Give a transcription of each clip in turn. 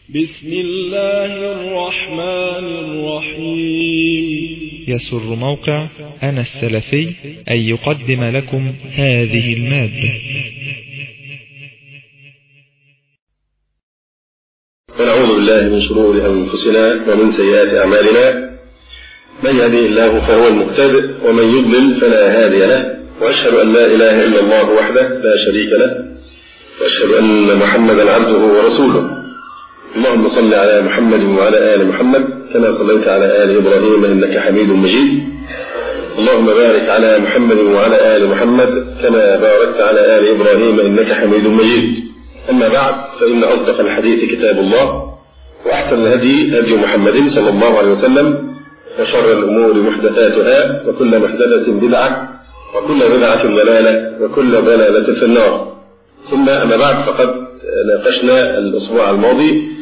بسم الله الرحمن الرحيم. يسر موقع أنا السلفي أن يقدم لكم هذه المادة. ونعوذ بالله من شرور أنفسنا ومن سيئات أعمالنا، من يهديه الله فهو المهتد ومن يضلل فلا هادي له، وأشهد أن لا إله إلا الله وحده لا شريك له، وأشهد أن محمدا عبده ورسوله. اللهم صل على محمد وعلى آل محمد كما صليت على آل إبراهيم إنك حميد مجيد. اللهم بارك على محمد وعلى آل محمد كما باركت على آل إبراهيم إنك حميد مجيد. أما بعد، فإن أصدق الحديث كتاب الله، وأحسن الهدي هدي محمد صلى الله عليه وسلم، وشر الأمور محدثاتها، وكل محدثة بدعة، وكل بدعة ضلالة، وكل ضلالة في النار. ثم أما بعد، فقد ناقشنا الأسبوع الماضي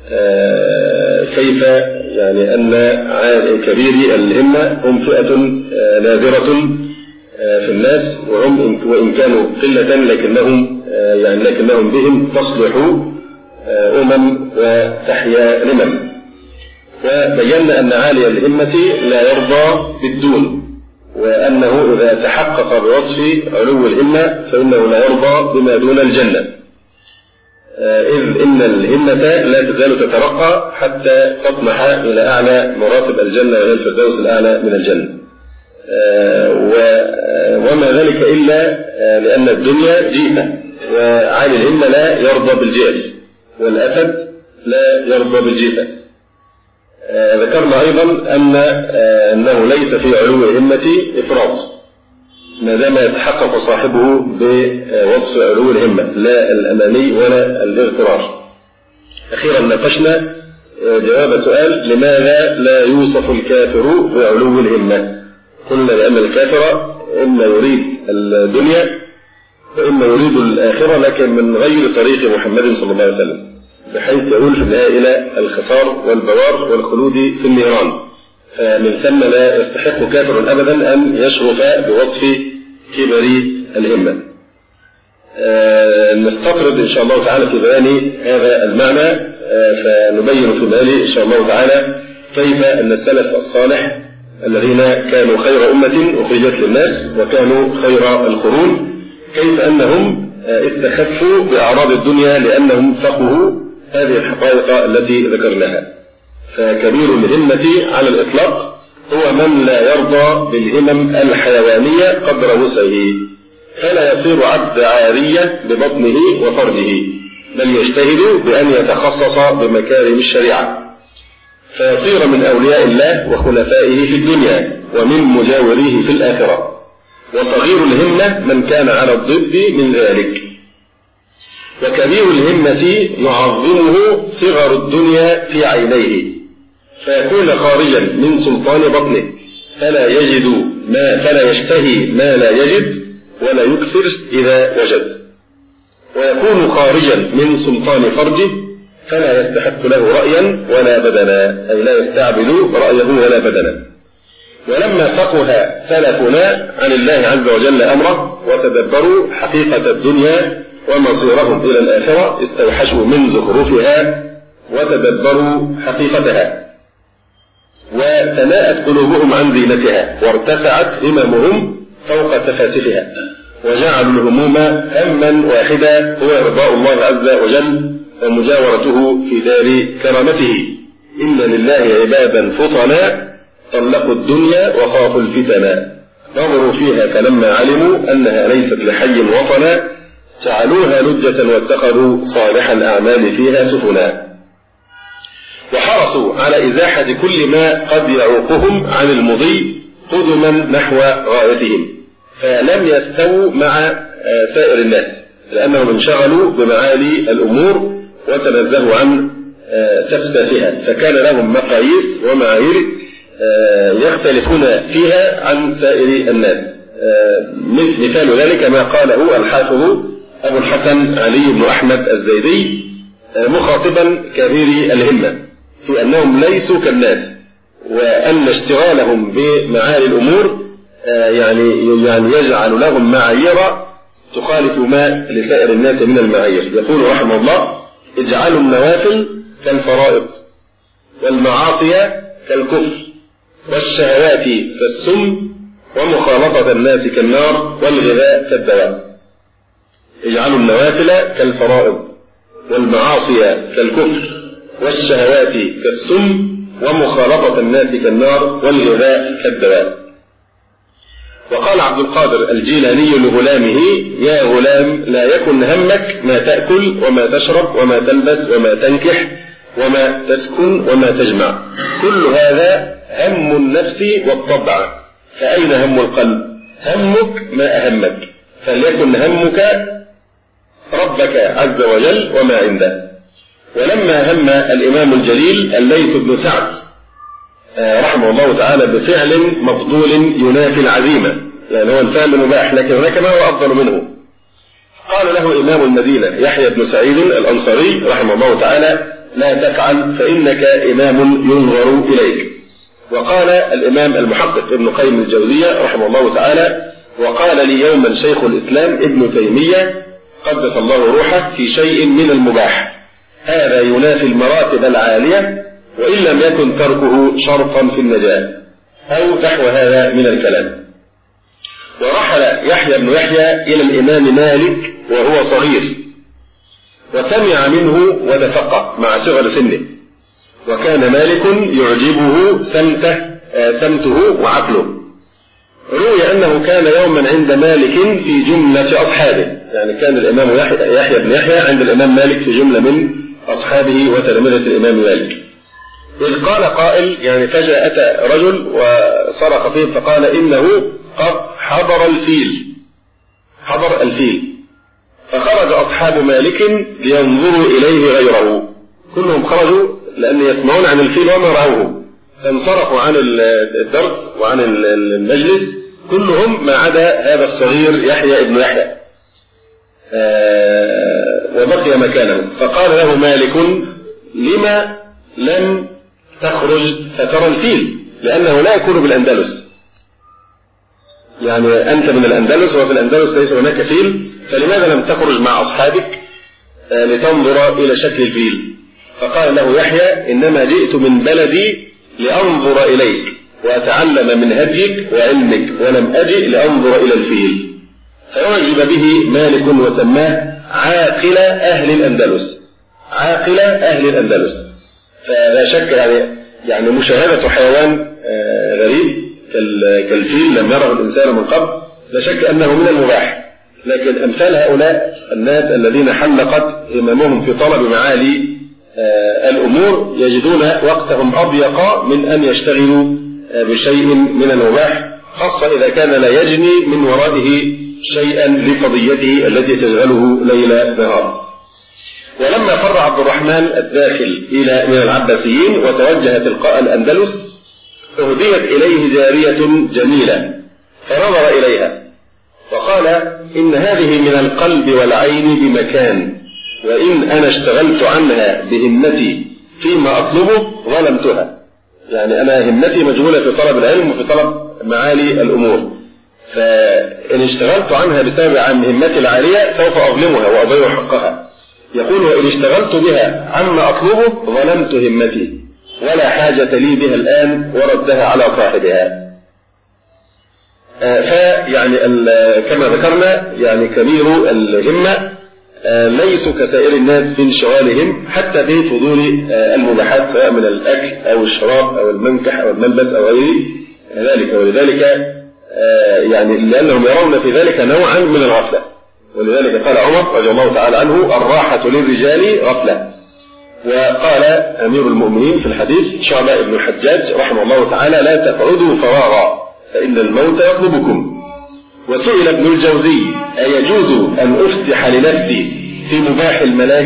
كيف أن كبيري الهمة هم فئة نادرة في الناس، وإن كانوا قلة لكنهم بهم تصلح وتحيا لمن. وبينا أن عالي الهمة لا يرضى بالدون، وأنه إذا تحقق بوصف علو الهمة فإنه لا يرضى بما دون الجنة، إذ إن الهمة لا تزال تترقى حتى تطمح إلى أعلى مراتب الجنة، وهي الفردوس الأعلى من الجنة. وما ذلك إلا لأن الدنيا جيفة، وعالي الهمة لا يرضى بالجيف، والأسد لا يرضى بالجيفة. ذكرنا أيضا أنه ليس في علو الهمة إفراط ما دام يتحقق صاحبه بوصف علو الهمة، لا الأماني ولا الاغترار. أخيرا ناقشنا جواب سؤال: لماذا لا يوصف الكافر بعلو الهمة؟ قلنا لأن الكافر إما يريد الدنيا وإما يريد الآخرة، لكن من غير طريق محمد صلى الله عليه وسلم، بحيث يقول في النهاية إلى الخسار والبوار والخلود في النيران. فمن ثم لا يستحق كافر أبدا أن يشرف بوصف كبر الهمة. نستطرد إن شاء الله تعالى في بيان هذا المعنى، فنبين في بالي إن شاء الله تعالى كيف أن السلف الصالح الذين كانوا خير أمة أخرجت للناس وكانوا خير القرون، كيف أنهم استخفوا بأعراض الدنيا لأنهم فقهوا هذه الحقائق التي ذكرناها. فكبير الهمة على الإطلاق هو من لا يرضى بالهمم الحيوانية قدر وسعه، فلا يصير عبد عارية ببطنه وفرجه، بل يجتهد بأن يتخصص بمكارم الشريعة، فيصير من أولياء الله وخلفائه في الدنيا ومن مجاوريه في الآخرة. وصغير الهمة من كان على الضد من ذلك. وكبير الهمة يعظمه صغر الدنيا في عينيه، فيكون خارجا من سلطان بطنه، فلا يشتهي ما لا يجد، ولا يكثر إذا وجد. ويكون خارجا من سلطان فرجه، فلا يستحق له رأيا ولا بدنا، أي لا يستعبد رأيه ولا بدنا. ولما فقه سلفنا عن الله عز وجل أمره وتدبروا حقيقة الدنيا ومصيرهم إلى الآخرة، استوحشوا من زخرفها وتدبروا حقيقتها، وتناءت قلوبهم عن زينتها، وارتفعت هممهم فوق سفاسفها، وجعلوا الهموم هما واحدا هو إرضاء الله عز وجل ومجاورته في دار كرامته. إن لله عبادا فطنا طلقوا الدنيا وخافوا الفتنا، نظروا فيها فلما علموا أنها ليست لحي وطنا جعلوها لجة واتخذوا صالح الأعمال فيها سفنا. وحرصوا على إزاحة كل ما قد يعوقهم عن المضي قدما نحو غايتهم، فلم يستووا مع سائر الناس، لأنهم انشغلوا بمعالي الأمور وتنزهوا عن سفسافها، فكان لهم مقاييس ومعايير يختلفون فيها عن سائر الناس. مثال ذلك ما قاله الحافظ أبو الحسن علي بن أحمد الزيدي مخاطبا كبير الهمة في أنهم ليسوا كالناس، وأن اشتغالهم بمعالي الأمور يعني يجعل لهم معايير تخالف ما لسائر الناس من المعايير. يقول رحمه الله: اجعلوا النوافل كالفرائض، والمعاصي كالكفر، والشهوات كالسم، ومخالطة الناس كالنار، والغذاء كالدواء. اجعلوا النوافل كالفرائض، والمعاصي كالكفر، والشهوات كالسم، ومخالطة الناس كالنار، والغذاء كالدواء. وقال عبد القادر الجيلاني لغلامه: يا غلام، لا يكن همك ما تأكل وما تشرب وما تلبس وما تنكح وما تسكن وما تجمع، كل هذا هم النفس والطبع، فأين هم القلب؟ همك ما أهمك، فليكن همك ربك عز وجل وما عنده. ولما هم الإمام الجليل الليث بن سعد رحمه الله تعالى بفعل مفضول ينافي العزيمة، يعني هو الفعل المباح لكن هناك ما هو أفضل منه، قال له إمام المدينة يحيى بن سعيد الأنصاري رحمه الله تعالى: لا تفعل فإنك إمام ينظر إليك. وقال الإمام المحقق ابن قيم الجوزية رحمه الله تعالى: وقال لي يوما شيخ الإسلام ابن تيمية قدس الله روحه في شيء من المباح، هذا ينافي المراتب العالية وإن لم يكن تركه شرطا في النجاة، أو نحو هذا من الكلام. ورحل يحيى بن يحيى إلى الإمام مالك وهو صغير، وسمع منه وتفقه مع صغر سنه، وكان مالك يعجبه سمته وعقله. روي أنه كان يوما عند مالك في جملة أصحابه، يعني كان الإمام يحيى بن يحيى عند الإمام مالك في جملة من أصحابه وتلامذة الإمام مالك، إذ قال قائل، يعني فجأة أتى رجل وصرخ فيه فقال: إنه قد حضر الفيل. فخرج أصحاب مالك لينظروا إليه غيره، كلهم خرجوا لأن يسمعون عن الفيل وما رأوه، فانصرفوا عن الدرس وعن المجلس كلهم ما عدا هذا الصغير يحيى ابن يحيى، وبقي مكانه. فقال له مالك: لما لم تخرج فترى الفيل؟ لأنه لا يكون بالأندلس، يعني أنت من الأندلس وفي الأندلس ليس هناك فيل، فلماذا لم تخرج مع أصحابك لتنظر إلى شكل الفيل؟ فقال له يحيى: إنما جئت من بلدي لأنظر إليك وأتعلم من هديك وعلمك، ولم أجئ لأنظر إلى الفيل. فأعجب به مالك وسماه عاقل أهل الأندلس. فلا شك يعني مشاهدة حيوان غريب كالفيل لم يره الإنسان من قبل لا شك أنه من المباح، لكن أمثال هؤلاء الناس الذين حلقت هممهم في طلب معالي الأمور يجدون وقتهم أضيق من أن يشتغلوا بشيء من المباح، خاصة إذا كان لا يجني من ورائه شيئا لقضيته التي تشغله ليل نهار. ولما فر عبد الرحمن الداخل من العباسيين وتوجه تلقاء الأندلس، أهديت إليه جارية جميلة، فنظر إليها وقال: إن هذه من القلب والعين بمكان، وإن أنا اشتغلت عنها بهمتي فيما أطلبه ظلمتها، يعني أنا همتي مجهولة في طلب العلم وفي طلب معالي الأمور، فإن اشتغلت عنها بسبب عن همتي العالية سوف أظلمها وأضيع حقها. يقول: وإن اشتغلت بها عما أطلبه ظلمت همتي ولا حاجة لي بها الآن، وردها على صاحبها. فيعني كما ذكرنا يعني كبير الهمة ليسوا كسائر الناس في انشغالهم حتى في فضول المباحات، سواء من الأكل أو الشراب أو المنكح أو الملبس أو غير ذلك، ولذلك يعني لأنهم يرون في ذلك نوعا من الغفلة، ولذلك قال عمر رضي الله تعالى عنه: الراحة للرجال غفلة. وقال أمير المؤمنين في الحديث شعبة بن الحجاج رحمه الله تعالى: لا تقعدوا فراغا فإن الموت يطلبكم. وسئل ابن الجوزي: أيجوز أن أفتح لنفسي في مباح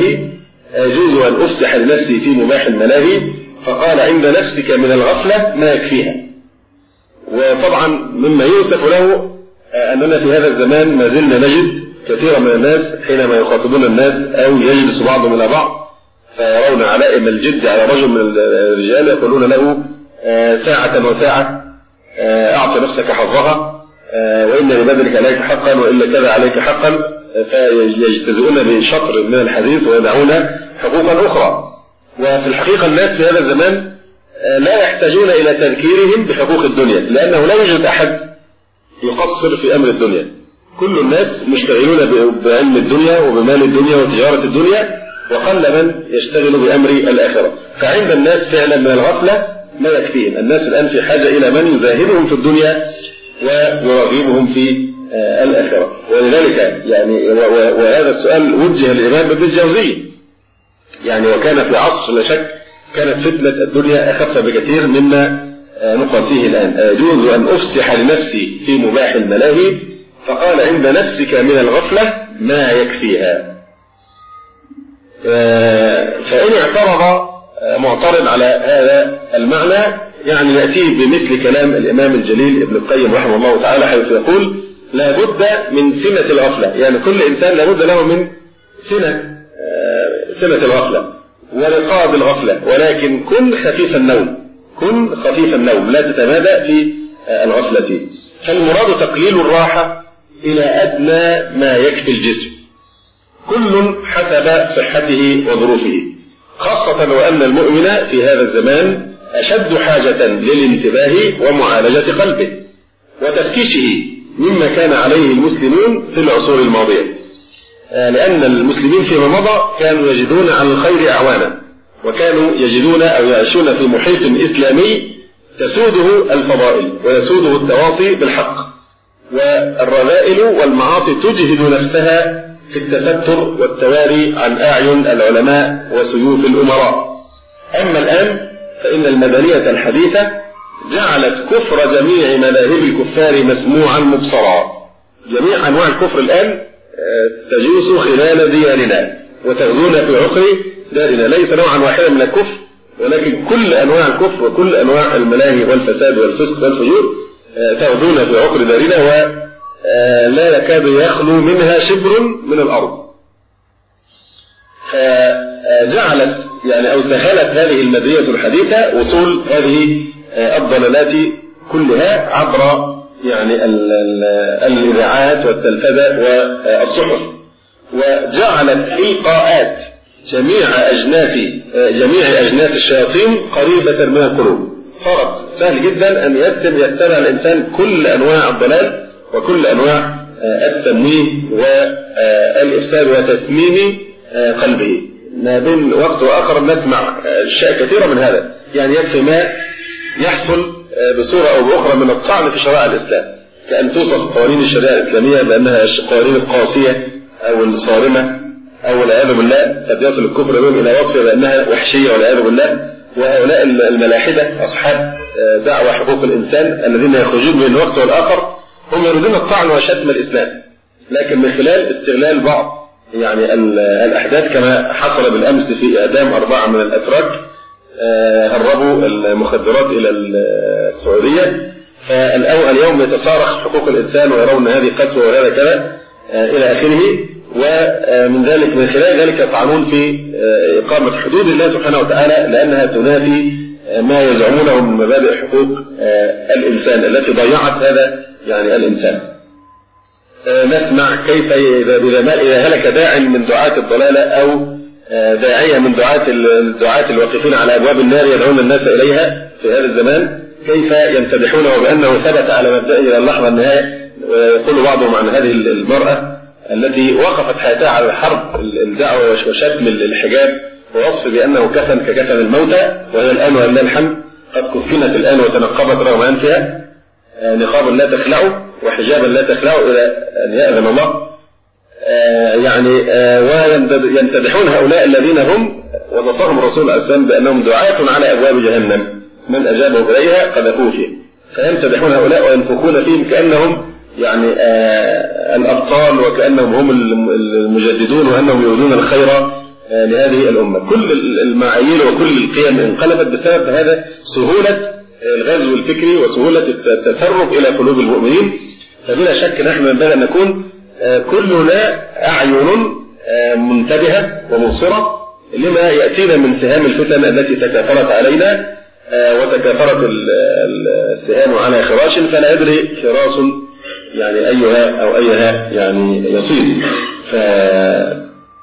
الملاهي؟ فقال: عند نفسك من الغفلة ما يكفيها. وطبعا مما يؤسف له أننا في هذا الزمان ما زلنا نجد كثيرا من الناس حينما يخاطبون الناس أو يجلس بعضهم إلى بعض فيرون علائم الجد على رجل من الرجال يقولون له: ساعة وساعة، أعطي نفسك حظها، وإن لبذلك عليك حقا وإلا كذا عليك حقا، فيجتزئون بشطر من الحديث ويدعون حقوقا أخرى. وفي الحقيقة الناس في هذا الزمان لا يحتاجون إلى تذكيرهم بحقوق الدنيا، لأنه لا يوجد أحد يقصر في أمر الدنيا. كل الناس مشتغلون بعلم الدنيا وبمال الدنيا وتجارة الدنيا، وقل من يشتغل بأمر الآخرة. فعند الناس فعلا من الغفلة ما يكفيهم. الناس الآن في حاجة إلى من يزاهدهم في الدنيا ويرغبهم في الآخرة. ولذلك يعني وهذا السؤال وجه للإمام ابن الجوزي، يعني وكان في عصر لا شك كانت فتنة الدنيا أخف بكثير مما نقاسيه الآن. يجوز أن أفسح لنفسي في مباح الملاهي؟ فقال عند نفسك من الغفلة ما يكفيها. فإن اعترض معترض على هذا المعنى يعني يأتي بمثل كلام الإمام الجليل ابن القيم رحمه الله تعالى، حيث يقول لا بد من سنة الغفلة. يعني كل إنسان لا بد له من سنة الغفلة ورقاب الغفلة، ولكن كن خفيف النوم، كن خفيف النوم، لا تتمادى في الغفلة. فالمراد تقليل الراحة إلى أدنى ما يكفي الجسم، كل حسب صحته وظروفه، خاصة وأن المؤمن في هذا الزمان أشد حاجة للانتباه ومعالجة قلبه وتفتيشه مما كان عليه المسلمون في العصور الماضية، لأن المسلمين فيما مضى كانوا يجدون على الخير أعوانا، وكانوا يجدون أو يعيشون في محيط إسلامي تسوده الفضائل ويسوده التواصي بالحق، والرذائل والمعاصي تجهد نفسها في التستر والتواري عن أعين العلماء وسيوف الأمراء. أما الآن فإن المدنية الحديثة جعلت كفر جميع مذاهب الكفار مسموعا مبصرا. جميع أنواع الكفر الآن تجوس خلال ديارنا وتغزون في عقر دارنا، ليس نوعا واحدا من الكفر، ولكن كل أنواع الكفر وكل أنواع الملاهي والفساد والفسق والفجور تغزون في عقر دارنا، ولا يكاد يخلو منها شبر من الأرض. جعلت يعني أو سهلت هذه المدنية الحديثة وصول هذه الضلالات كلها عبر يعني الإذاعات والتلفزة والصحف، وجعلت إلقاءات جميع أجناس الشياطين قريبة من القلوب. صارت سهل جدا أن يتبع الإنسان كل أنواع الضلال وكل أنواع التمويه والإفساد وتسميم قلبه. ما بين وقت وآخر نسمع أشياء كثيرة من هذا، يعني يكفي ما يحصل بصورة أو بأخرى من الطعن في شرائع الإسلام، كأن توصف قوانين الشريعة الإسلامية بأنها قوانين القاسية أو الصارمة، أو والعياذ بالله قد يصل الكفر بهم إلى وصفها بأنها وحشية والعياذ بالله. وهؤلاء الملاحدة أصحاب دعوة حقوق الإنسان الذين يخرجون من الوقت والآخر هم يريدون الطعن وشتم الإسلام، لكن من خلال استغلال بعض يعني الأحداث، كما حصل بالأمس في إعدام 4 من الأتراك هربوا المخدرات إلى السعودية، فاليوم يتصارخ حقوق الإنسان ويرون هذه قسوة وهذا كذا إلى آخره. ومن ذلك من خلال ذلك يطعنون في إقامة حدود الله سبحانه وتعالى، لأنها تنافي ما يزعمونه من مبادئ حقوق الإنسان التي ضيعت هذا يعني الإنسان. نسمع كيف إذا هلك داع من دعاة الضلالة أو داعية من دعاة الواقفين على أبواب النار يدعون الناس إليها في هذا الزمان، كيف يمتدحونه بأنه ثبت على مبدأ إلى اللحظة النهاية. ويقول بعضهم عن هذه المرأة التي وقفت حياتها على الحرب الدعوة وشتم الحجاب ووصف بأنه كفن ككفن الموتى، وهي الآن ولله الحمد قد كفنت الآن وتنقبت رغم أنفها نقابا لا تخلعه وحجابا لا تخلعه إلى أن يأذن الله. يعني ويمتدحون هؤلاء الذين هم وصفهم الرسول عليه السلام بأنهم دعاة على أبواب جهنم من أجابه إليها قذفوه فيه، فيمتدحون هؤلاء وينفخون فيهم كأنهم يعني الأبطال وكأنهم هم المجددون وأنهم يريدون الخير لهذه الأمة. كل المعايير وكل القيم انقلبت بسبب هذا سهولة الغزو الفكري وسهولة التسرب إلى قلوب المؤمنين. فبلا شك نحن ينبغي أن نكون كلنا أعين منتبهة ومبصرة لما يأتينا من سهام الفتن التي تكاثرت علينا، وتكاثرت السهام على خراش فلا يدري خراس يعني أيها أو أيها يعني يصيب.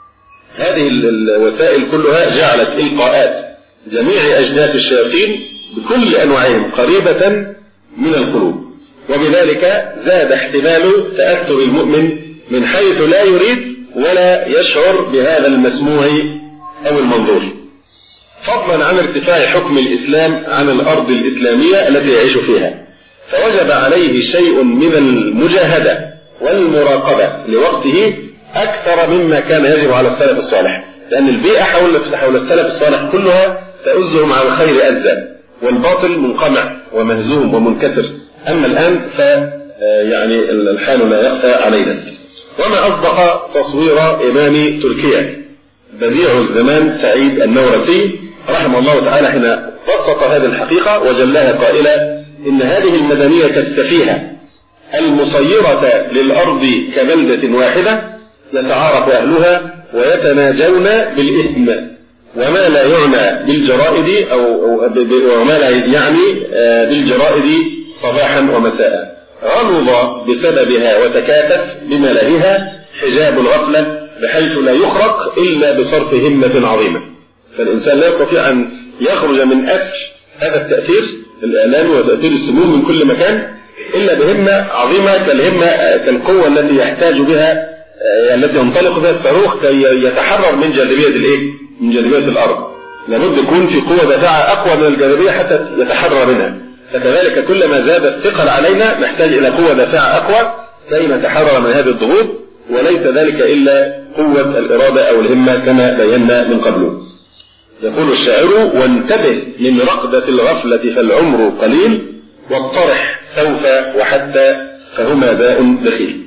هذه الوسائل كلها جعلت إلقاءات جميع أجناس الشياطين بكل أنواعهم قريبة من القلوب، وبذلك زاد احتمال تأثر المؤمن من حيث لا يريد ولا يشعر بهذا المسموع أو المنظور، فضلا عن ارتفاع حكم الإسلام عن الأرض الإسلامية التي يعيش فيها. فوجب عليه شيء من المجاهدة والمراقبة لوقته أكثر مما كان يجب على السلف الصالح، لأن البيئة حول السلف الصالح كلها تؤزهم على الخير أزا، والباطل منقمع ومهزوم ومنكسر. أما الآن يعني الحال لا يخفى علينا. وما أصدق تصوير إمام تركيا بديع الزمان سعيد النورسي رحمه الله تعالى حين بسط هذه الحقيقة وجلاها قائلا: إن هذه المدنية السفيهة المصيرة للأرض كبلدة واحدة يتعارف أهلها ويتناجون بالإثم، وما لا يعنى بالجرائد وما لا يعني بالجرائد صباحا ومساء، غلظ بسببها وتكاتف بملئها حجاب الغفلة بحيث لا يخرق إلا بصرف همة عظيمة. فالإنسان لا يستطيع أن يخرج من أثر هذا التأثير الإعلامي وتأثير السموم من كل مكان إلا بهمة عظيمة كالقوة التي يحتاج بها التي ينطلق بها الصاروخ كي يتحرر من جاذبية الأرض. لابد يكون في قوة دافعة أقوى من الجاذبية حتى يتحرر منها. فكذلك كلما زاد الثقل علينا نحتاج إلى قوة دافعة أقوى كي نتحرر من هذه الضغوط، وليس ذلك إلا قوة الإرادة أو الهمة كما بينا من قبل. يقول الشاعر: وانتبه من رقدة الغفلة فالعمر قليل، واقترح سوف وحتى فهما داء دخيل.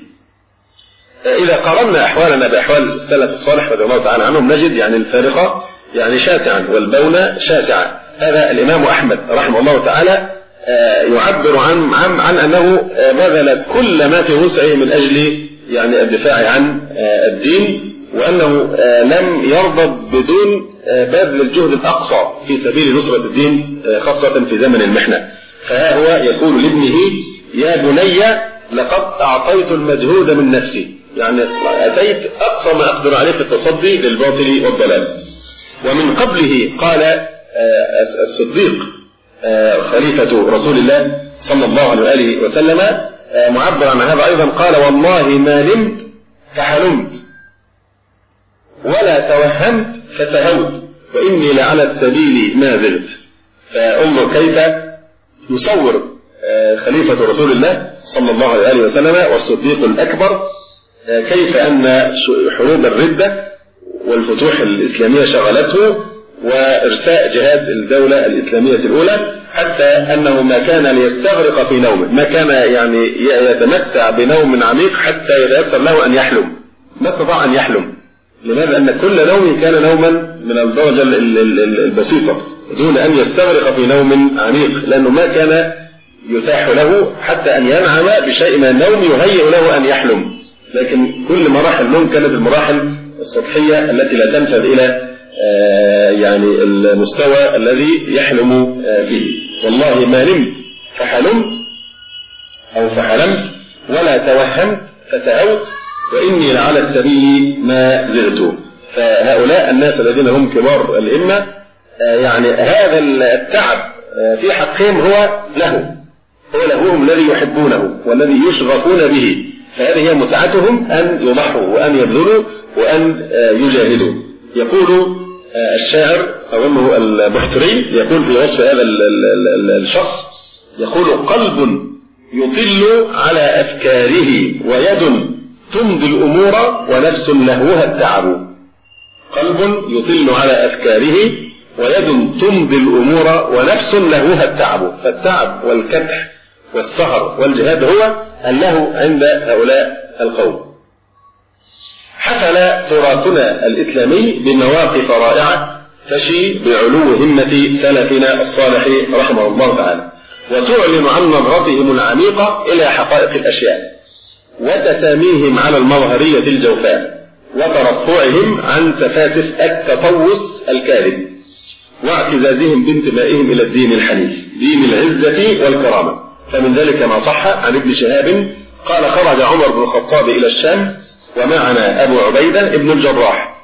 إذا قارنا أحوالنا بأحوال السلف الصالح رضي الله تعالى عنهم نجد يعني الفارقة يعني شاسعا والبون شاسعا. هذا الإمام أحمد رحمه الله تعالى يعبر عن أنه بذل كل ما في وسعه من أجل يعني الدفاع عن الدين، وأنه لم يرضى بدون بذل الجهد الأقصى في سبيل نصرة الدين خاصة في زمن المحنة. فها هو يقول لابنه: يا بني لقد أعطيت المجهود من نفسي، يعني أتيت أقصى ما أقدر عليه في التصدي للباطل والضلال. ومن قبله قال الصديق خليفة رسول الله صلى الله عليه وآله وسلم معبر عن هذا أيضا قال: والله ما نمت فحلمت ولا توهمت فتهوت وإني لعلى السبيل ما زلت. فانظر كيف يصور خليفة رسول الله صلى الله عليه وآله وسلم والصديق الأكبر كيف أن حروب الردة والفتوح الإسلامية شغلته وإرساء جهاد الدولة الإسلامية الأولى، حتى أنه ما كان ليستغرق في نومه، ما كان يعني يتمتع بنوم عميق حتى يتيسر له أن يحلم، ما استطاع أن يحلم. لماذا؟ أن كل نوم كان نوما من الدرجة البسيطة دون أن يستغرق في نوم عميق، لأنه ما كان يتاح له حتى أن ينعم بشيء من النوم يهيئ له أن يحلم. لكن كل مراحل النوم كانت المراحل السطحية التي لا تنفذ إلى يعني المستوى الذي يحلم فيه. والله ما نمت فحلمت أو فحلمت ولا توهمت فتهوت وإني لعلى السبيل ما زلت. فهؤلاء الناس الذين هم كبار الإمة يعني هذا التعب في حقهم هو لهم الذي يحبونه والذي يشغفون به. فهذه هي متعتهم أن يضحوا وأن يبذلوا وأن يجاهدوا. يقول الشاعر أظنه البحتري يقول في وصف هذا الشخص يقول: قلب يطل على أفكاره ويد تمضي الأمور ونفس لهوها التعب. قلب يطل على أفكاره ويد تمضي الأمور ونفس لهوها التعب. فالتعب والكدح والسهر والجهاد هو اللهو عند هؤلاء القوم. حفل تراثنا الإسلامي بمواقف رائعة تشي بعلو همة سلفنا الصالح رحمه الله تعالى، وتعلن عن نظرتهم العميقة إلى حقائق الأشياء وتساميهم على المظهرية الجوفاء وترفعهم عن تفاتف التطوس الكاذب واعتزازهم بانتمائهم إلى الدين الحنيف دين العزة والكرامة. فمن ذلك ما صح عن ابن شهاب قال: خرج عمر بن الخطاب إلى الشام ومعنا أبو عبيدة ابن الجراح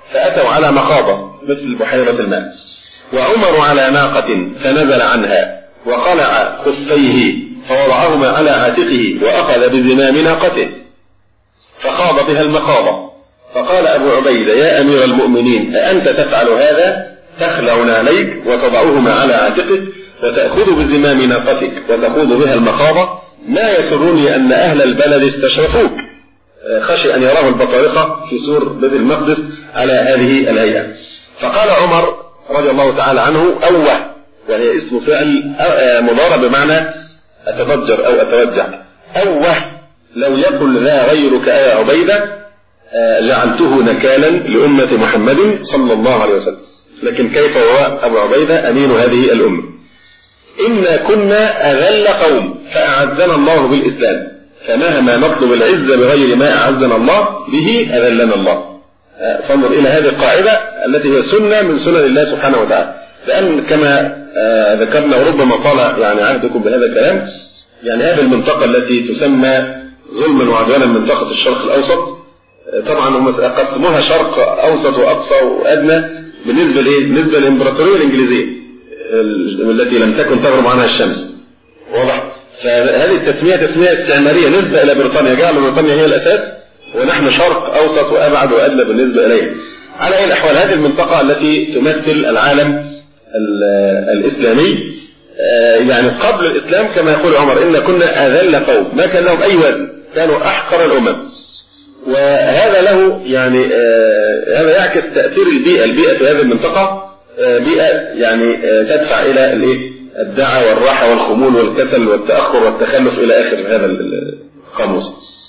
فأتوا على مخاضة مثل بحيرة الماء، وعمر على ناقة فنزل عنها وقلع خفيه فوضعهما على عاتقه وأخذ بزمام ناقته فخاض بها المخاضة، فقال أبو عبيدة: يا أمير المؤمنين، أأنت تفعل هذا؟ تخلع نعليك وتضعهما على عاتقك وتأخذ بزمام ناقتك وتخوض بها المخاضة؟ ما يسرني أن أهل البلد استشرفوك. خشي أن يراه البطارقة في سور بيت المقدس على هذه الهيئة. فقال عمر رضي الله تعالى عنه: أوه، وهي اسم فعل مضارع بمعنى أتضجر أو أتوجع. أوه، لو يكن ذا غيرك يا عبيدة جعلته نكالا لأمة محمد صلى الله عليه وسلم. لكن كيف هو أبو عبيدة أمين هذه الأمة؟ إنا كنا أذل قوم فأعزنا الله بالإسلام، فمهما نطلب العزة بغير ما أعزنا الله به أذلنا الله. فانظر إلى هذه القاعدة التي هي سنة من سنن الله سبحانه وتعالى. لأن كما ذكرنا وربما طال يعني عهدكم بهذا الكلام، يعني هذه المنطقة التي تسمى ظلما وعدوانا منطقة الشرق الأوسط، طبعا هم قسموها شرق أوسط وأقصى وأدنى بالنسبة للإمبراطورية الإنجليزية التي لم تكن تغرب عنها الشمس. واضح؟ فهذه التسمية تسمية استعمارية نسبة إلى بريطانيا، جعل بريطانيا هي الأساس ونحن شرق أوسط وأبعد وأدنى بالنسبة إليها. على أي الأحوال هذه المنطقة التي تمثل العالم الإسلامي، يعني قبل الإسلام كما يقول عمر: إن كنا أذل قوم، ما كان لهم أي وزن، كانوا أحقر الأمم. وهذا له يعني هذا يعكس تأثير البيئة في هذه المنطقة، بيئة يعني تدفع إلى الدعة والراحة والخمول والكسل والتأخر والتخلف إلى آخر هذا القاموس.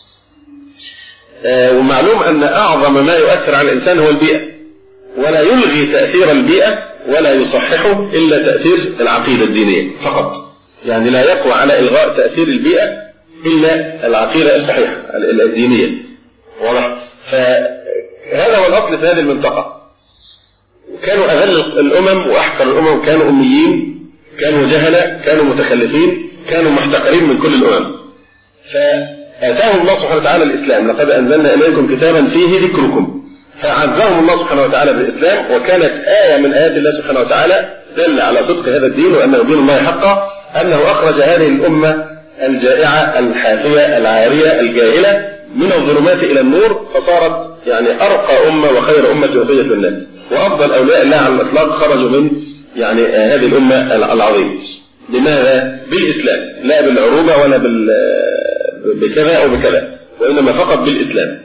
ومعلوم أن أعظم ما يؤثر على الإنسان هو البيئة، ولا يلغي تأثير البيئة ولا يصححه إلا تأثير العقيدة الدينية فقط. يعني لا يقوى على إلغاء تأثير البيئة إلا العقيدة الصحيحة الدينية. واضح؟ فهذا هو الأصل في هذه المنطقة. كانوا أذل الأمم وأحقر الأمم، كانوا أميين، كانوا جهلة، كانوا متخلفين، كانوا محتقرين من كل الأمم. فآتاهم الله سبحانه وتعالى الإسلام: لقد أنزلنا إليكم كتابا فيه ذكركم. فعزهم الله سبحانه وتعالى بالإسلام، وكانت آية من آيات الله سبحانه وتعالى دل على صدق هذا الدين وأنه دين الله حقا، أنه أخرج هذه الأمة الجائعة الحافية العارية الجاهلة من الظلمات إلى النور، فصارت يعني أرقى أمة وخير أمة أخرجت للناس، وأفضل أولياء الله على الإطلاق خرجوا من يعني هذه الأمة العظيمة. لماذا؟ بالإسلام، لا بالعروبة ولا بكذا أو بكذا، وإنما فقط بالإسلام.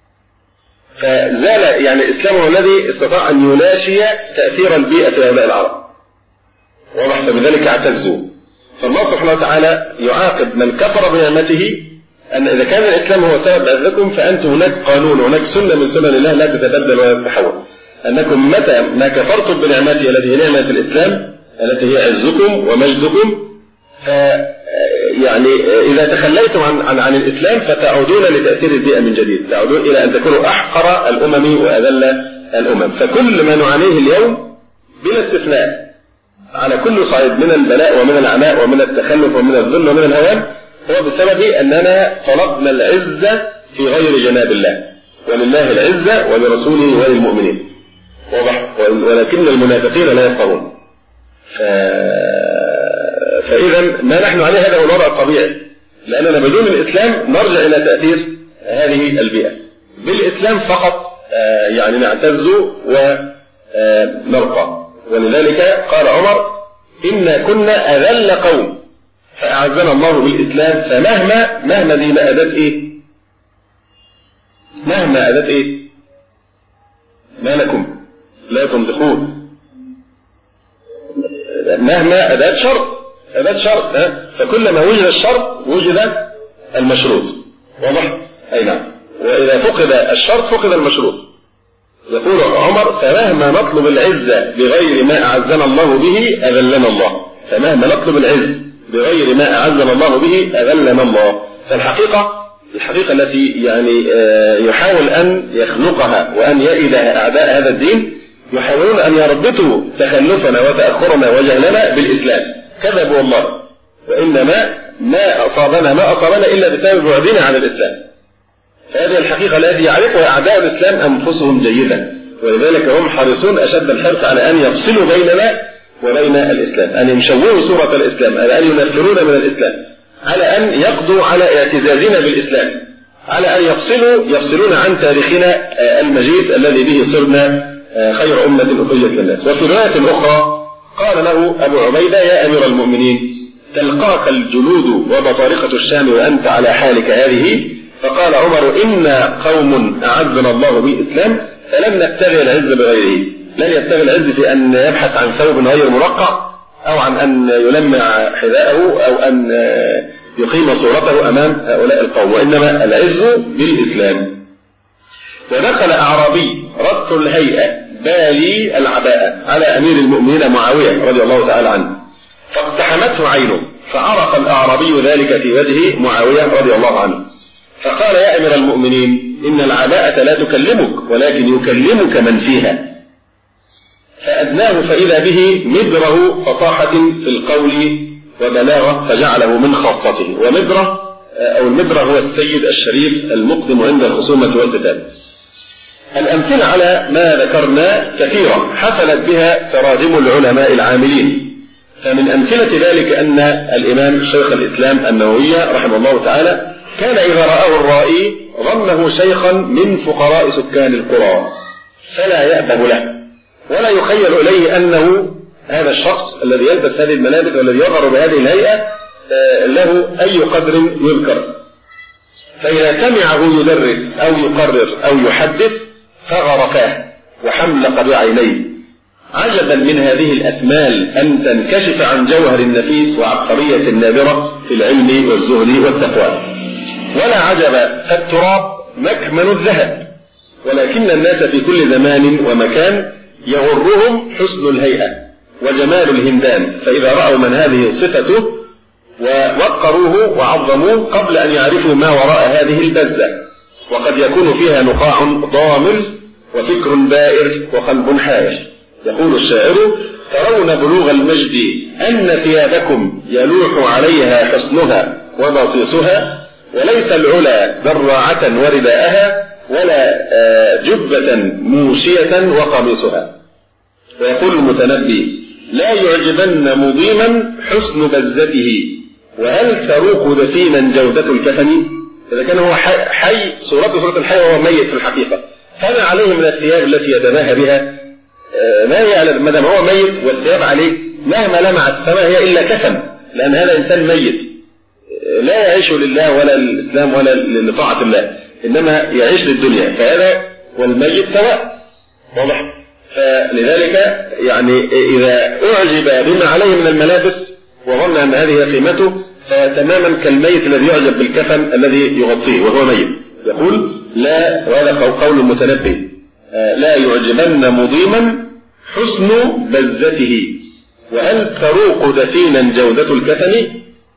فزال يعني الإسلام هو الذي استطاع أن يناشي تأثير البيئة في هؤلاء العرب. واضح؟ فبذلك اعتزوا. فالله سبحانه وتعالى يعاقب من كفر بنعمته أن إذا كان الإسلام هو سبب عزكم، فأنتم هناك قانون وهناك سنة من سنن الله لا تتبدل ولا تتحول، أنكم متى ما كفرتم بنعمته التي هي نعمة الإسلام التي هي عزكم ومجدكم، يعني إذا تخليتم عن الإسلام فتعودون لتأثير البيئة من جديد، تعودون إلى أن تكونوا أحقر الأمم وأذل الأمم. فكل ما نعانيه اليوم بلا استثناء على كل صعيد من البلاء ومن العناء ومن التخلف ومن الذل ومن الهوان هو بسبب أننا طلبنا العزة في غير جناب الله، ولله العزة ولرسوله وللمؤمنين. واضح؟ ولكن المنافقين لا يفقهون. فإذا ما نحن عليه هذا هو الوضع الطبيعي، لأننا بدون الإسلام نرجع إلى تأثير هذه البيئة. بالإسلام فقط يعني نعتز ونرقى. ولذلك قال عمر: إنا كنا أذل قوم فأعزنا الله بالإسلام، فمهما دي أداة إيه؟ مهما أداة إيه؟ ما لكم لا تنطقون. مهما أداة شرط فكلما وجد الشرط وجد المشروط. واضح؟ أي نعم. وإذا فقد الشرط فقد المشروط. يقول عمر: فمهما نطلب العزة بغير ما أعزنا الله به أذلنا الله. فمهما نطلب العز بغير ما أعزنا الله به أذلنا الله. فالحقيقة التي يعني يحاول أن يخلقها وأن يئدها أعداء هذا الدين، يحاولون أن يربطوا تخلفنا وتأخرنا وجهلنا بالإسلام. كذبوا والله، وإنما ما أصابنا إلا بسبب بعدنا عن الإسلام. هذه الحقيقة التي يعرفها أعداء الإسلام أنفسهم جيدا، ولذلك هم حريصون أشد الحرص على أن يفصلوا بيننا وبين الإسلام، أن يشوهوا صورة الإسلام، على أن ينفرون من الإسلام، على أن يقضوا على اعتزازنا بالإسلام، على أن يفصلون عن تاريخنا المجيد الذي به صرنا خير أمة أخرجت للناس. وفي رواية أخرى قال له أبو عبيدة: يا أمير المؤمنين، تلقاك الجلود وبطارقة الشام وأنت على حالك هذه؟ فقال عمر: إنا قوم أعزنا الله بالإسلام فلم نبتغي العز بغيره. لن يبتغي العز في أن يبحث عن ثوب غير مرقع، أو عن أن يلمع حذاءه، أو أن يقيم صورته أمام هؤلاء القوم، وإنما العز بالإسلام. ودخل أعرابي رث الهيئة بالي العباءة على أمير المؤمنين معاوية رضي الله تعالى عنه، فاقتحمته عينه، فعرف الأعرابي ذلك في وجه معاوية رضي الله عنه، فقال: يا أمير المؤمنين، إن العباءة لا تكلمك ولكن يكلمك من فيها. فأدناه فإذا به مدره فصاحة في القول وبلاغة فجعله من خاصته. ومدره أو المدره هو السيد الشريف المقدم عند الخصومة والقتال. الأمثلة على ما ذكرنا كثيرة حفلت بها تراجم العلماء العاملين. فمن أمثلة ذلك أن الإمام شيخ الإسلام النووي رحمه الله تعالى كان إذا رآه الرائي ظنه شيخا من فقراء سكان القرى فلا يأبه له، ولا يخيل إليه أنه هذا الشخص الذي يلبس هذه الملابس والذي يظهر بهذه الهيئة له أي قدر يذكر. فإذا سمعه يدرس أو يقرر أو يحدث فغرفاه وحملق بعينيه، عجبا من هذه الأثمال أن تنكشف عن جوهر النفيس وعبقرية النابرة في العلم والزهد والتقوى. ولا عجب، فالتراب مكمن الذهب، ولكن الناس في كل زمان ومكان يغرهم حسن الهيئة وجمال الهمدان، فإذا رأوا من هذه صفته ووقروه وعظموه قبل أن يعرفوا ما وراء هذه البزة، وقد يكون فيها نقاع ضامر وفكر بائر وقلب حائر. يقول الشاعر: ترون بلوغ المجد أن ثيابكم يلوح عليها حسنها وبصيصها، وليس العلا ذراعة ورداءها ولا جبة موشية وقميصها. ويقول المتنبي: لا يعجبن مضيما حسن بزته، وهل تروق دفينا جودة الكفن. إذا كان هو حي صورته صورة الحي وهو ميت في الحقيقة، فما عليه من الثياب التي يتباهى بها؟ ما يعلم ما دام هو ميت والثياب عليه مهما لمعت فما هي إلا كفن، لأن هذا إنسان ميت لا يعيش لله ولا للإسلام ولا لطاعة الله، إنما يعيش للدنيا، فهذا والميت سواء. واضح؟ فلذلك يعني إذا أعجب بما عليه من الملابس وظن أن هذه قيمته فتماما كالميت الذي يعجب بالكفن الذي يغطيه وهو ميت. يقول: لا، وهذا قول المتنبي: لا يعجبن مضيما حسن بزته، وهل تروق دفينا جودة الكفن.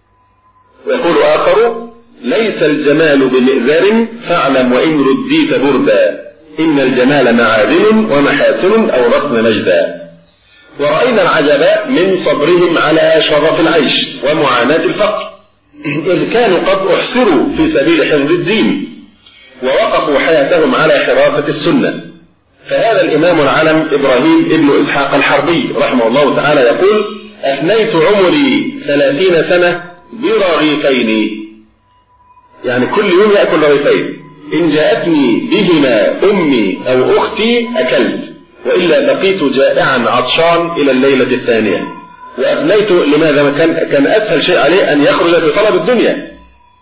ويقول آخر: ليس الجمال بمئزر فاعلم وإن رديت بردا، إن الجمال معادن ومحاسن أورثن مجدا. ورأينا العجب من صبرهم على شرف العيش ومعاناة الفقر، إذ كانوا قد أحسروا في سبيل حفظ الدين ووقفوا حياتهم على حراسة السنة. فهذا الإمام العلم إبراهيم ابن إسحاق الحربي رحمه الله تعالى يقول: أفنيت عمري 30 سنة برغيفين، يعني كل يوم يأكل رغيفين، إن جاءتني بهما أمي أو أختي أكلت، وإلا بقيت جائعا عطشان إلى الليلة الثانية. وأفنيت لماذا؟ كان أسهل شيء عليه أن يخرج في طلب الدنيا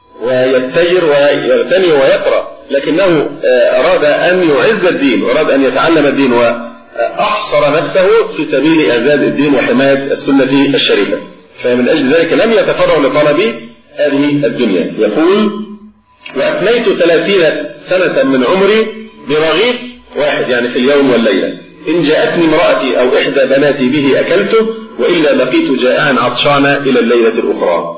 ويتجر ويغتني ويقرأ، لكنه أراد أن يعز الدين وأراد أن يتعلم الدين وأحصر نفسه في سبيل إعزاز الدين وحماية السنة الشريفة، فمن أجل ذلك لم يتفرغ لطلب هذه الدنيا. يقول: وأفنيت 30 سنة من عمري برغيف واحد، يعني في اليوم والليلة، إن جاءتني امرأتي أو إحدى بناتي به أكلته، وإلا بقيت جائعا عطشانا إلى الليلة الأخرى.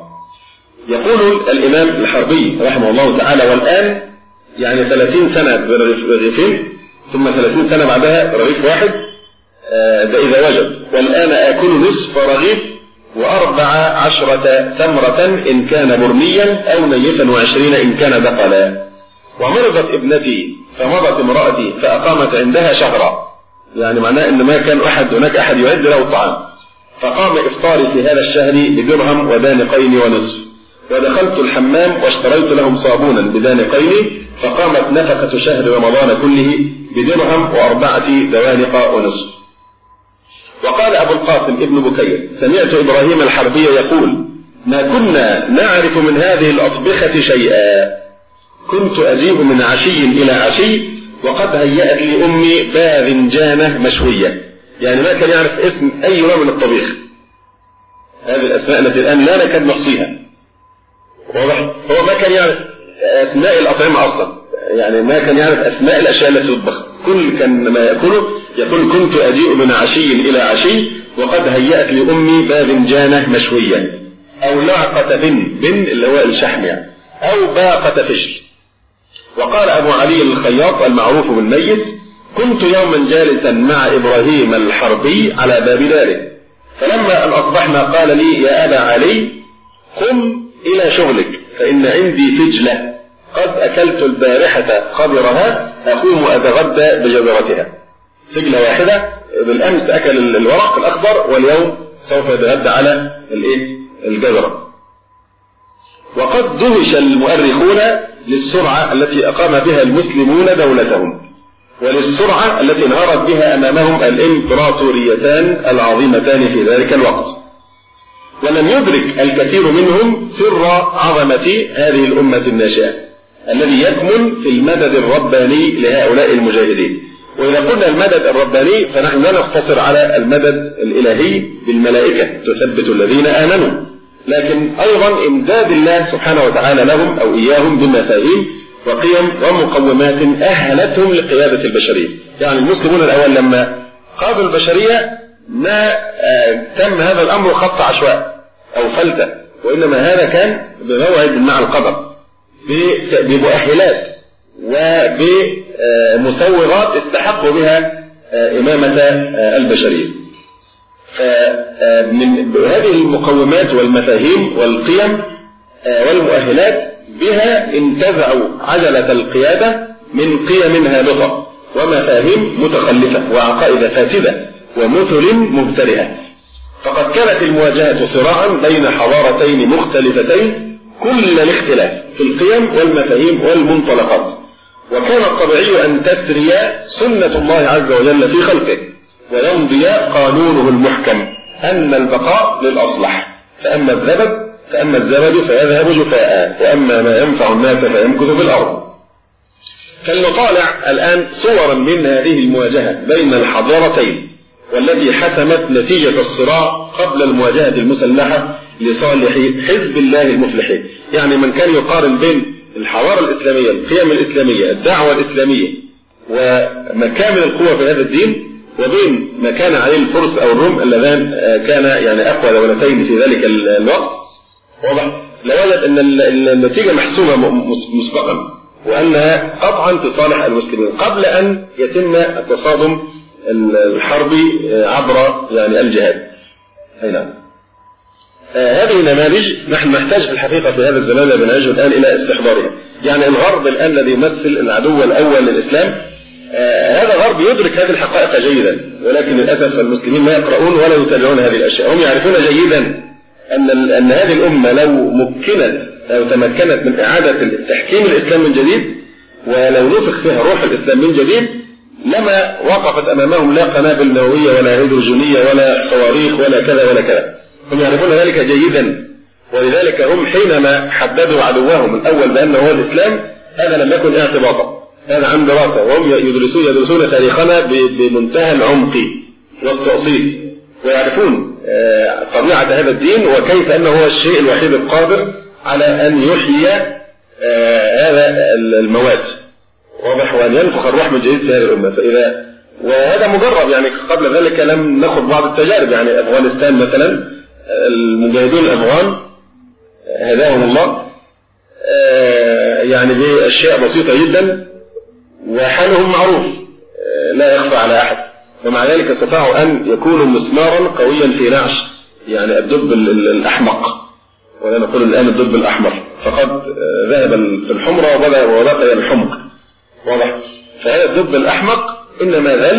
يقول الإمام الحربي رحمه الله تعالى: والآن يعني 30 سنة برغيفين، ثم 30 سنة بعدها رغيف واحد، ده إذا وجد، والآن آكل نصف رغيف و14 تمرة إن كان برميا أو نيفا 20 إن كان دقلا. ومرضت ابنتي فمضت امرأتي فأقامت عندها شهرا، يعني معناه ان ما كان هناك احد يعد له الطعام. فقام افطاري في هذا الشهر بدرهم ودانقين ونصف، ودخلت الحمام واشتريت لهم صابونا بدانقين، فقامت نفقة شهر رمضان كله بدرهم و4 دوانق ونصف. وقال أبو القاسم ابن بكير: سمعت إبراهيم الحربي يقول: ما كنا نعرف من هذه الأطبخة شيئا، كنت أجيء من عشي إلى عشي وقد هيأت لي أمي باذنجانة مشوية. يعني ما كان يعرف اسم أي نوع من الطبيخ، هذه الأسماء التي الآن لا نكاد نحصيها. واضح؟ هو ما كان يعرف أسماء الأطعمة أصلا، يعني ما كان يعرف أسماء الأشياء التي تطبخ. كل كان ما يأكله يقول: كنت أجيء من عشي إلى عشي وقد هيأت لي أمي باذنجانة مشوية، أو لعقة بن اللي هو الشحم يعني، أو باقة فشل. وقال أبو علي الخياط المعروف بالميت: كنت يوما جالسا مع إبراهيم الحربي على باب داره، فلما أن أصبحنا قال لي: يا أبا علي، قم إلى شغلك فإن عندي فجلة قد أكلت البارحة قدرها، أقوم أتغدى بجزرتها. فجلة واحدة، بالأمس أكل الورق الأخضر واليوم سوف يتغدى على الجزرة. وقد دهش المؤرخون للسرعة التي أقام بها المسلمون دولتهم، وللسرعة التي انهارت بها أمامهم الإمبراطوريتان العظيمتان في ذلك الوقت. ولم يدرك الكثير منهم سر عظمة هذه الأمة الناشئة الذي يكمن في المدد الرباني لهؤلاء المجاهدين. وإذا قلنا المدد الرباني فنحن لا نقتصر على المدد الإلهي بالملائكة تثبت الذين آمنوا، لكن أيضا إمداد الله سبحانه وتعالى لهم أو إياهم بمفاهيم وقيم ومقومات أهلتهم لقيادة البشرية. يعني المسلمون الأول لما قادوا البشرية ما تم هذا الأمر خط عشواء أو فلتة، وإنما هذا كان بموعد مع القدر، بمؤهلات وبمسوغات استحقوا بها إمامة البشرية. فمن هذه المقومات والمفاهيم والقيم والمؤهلات بها انتزعوا عجلة القيادة من قيم هابطة ومفاهيم متخلفة وعقائد فاسدة ومثل مبتدئة. فقد كانت المواجهة صراعا بين حضارتين مختلفتين كل الاختلاف في القيم والمفاهيم والمنطلقات، وكان الطبيعي أن تسري سنة الله عز وجل في خلقه ويمضي قانونه المحكم أن البقاء للأصلح، فأما الزبد فيذهب جفاء، وأما ما ينفع الناس فيمكث في الأرض. فلنطالع الآن صورا من هذه المواجهة بين الحضارتين والتي حسمت نتيجة الصراع قبل المواجهة المسلحة لصالح حزب الله المفلحين. يعني من كان يقارن بين الحضارة الإسلامية، القيم الإسلامية، الدعوة الإسلامية ومكامن القوة في هذا الدين، وبين ما كان عليه الفرس أو الروم اللذان كان يعني أقوى دولتين في ذلك الوقت، واضح لوجد أن النتيجة محسومة مسبقا، وأنها قطعا في صالح المسلمين قبل أن يتم التصادم الحربي عبر يعني الجهاد. أي نعم. هذه النماذج نحن نحتاج في الحقيقة في هذا الزمان الذي نعيشه الآن إلى استحضارها. يعني الغرب الآن الذي يمثل العدو الأول للإسلام، هذا الغرب يدرك هذه الحقائق جيدا، ولكن للأسف المسلمين ما يقرؤون ولا يتابعون هذه الأشياء. هم يعرفون جيدا أن هذه الأمة لو مكنت أو تمكنت من إعادة تحكيم الإسلام من جديد، ولو نفخ فيها روح الإسلام من جديد، لما وقفت أمامهم لا قنابل نووية ولا هيدروجينية ولا صواريخ ولا كذا ولا كذا. هم يعرفون ذلك جيدا، ولذلك هم حينما حددوا عدوهم الأول بأنه هو الإسلام، هذا لم يكن اعتباطا، هذا عن دراسة، وهم يدرسون تاريخنا بمنتهى العمق والتأصيل، ويعرفون طبيعة هذا الدين وكيف أنه هو الشيء الوحيد القادر على أن يحيي هذا المواد، واضح، وأن ينفخ الروح من جديد في هذه الأمة. وهذا مجرب، يعني قبل ذلك لم نأخذ بعض التجارب. يعني أفغانستان مثلا، المجاهدون الأفغان هداهم الله يعني بأشياء بسيطة جدا وحالهم معروف لا يخفى على أحد، ومع ذلك استطاعوا أن يكونوا مسمارا قويا في نعش يعني الدب الأحمق، ولا نقول الآن الدب الأحمر، فقد ذهب في الحمرة وبقي الحمق، واضح. فهذا الدب الأحمق إنما ذل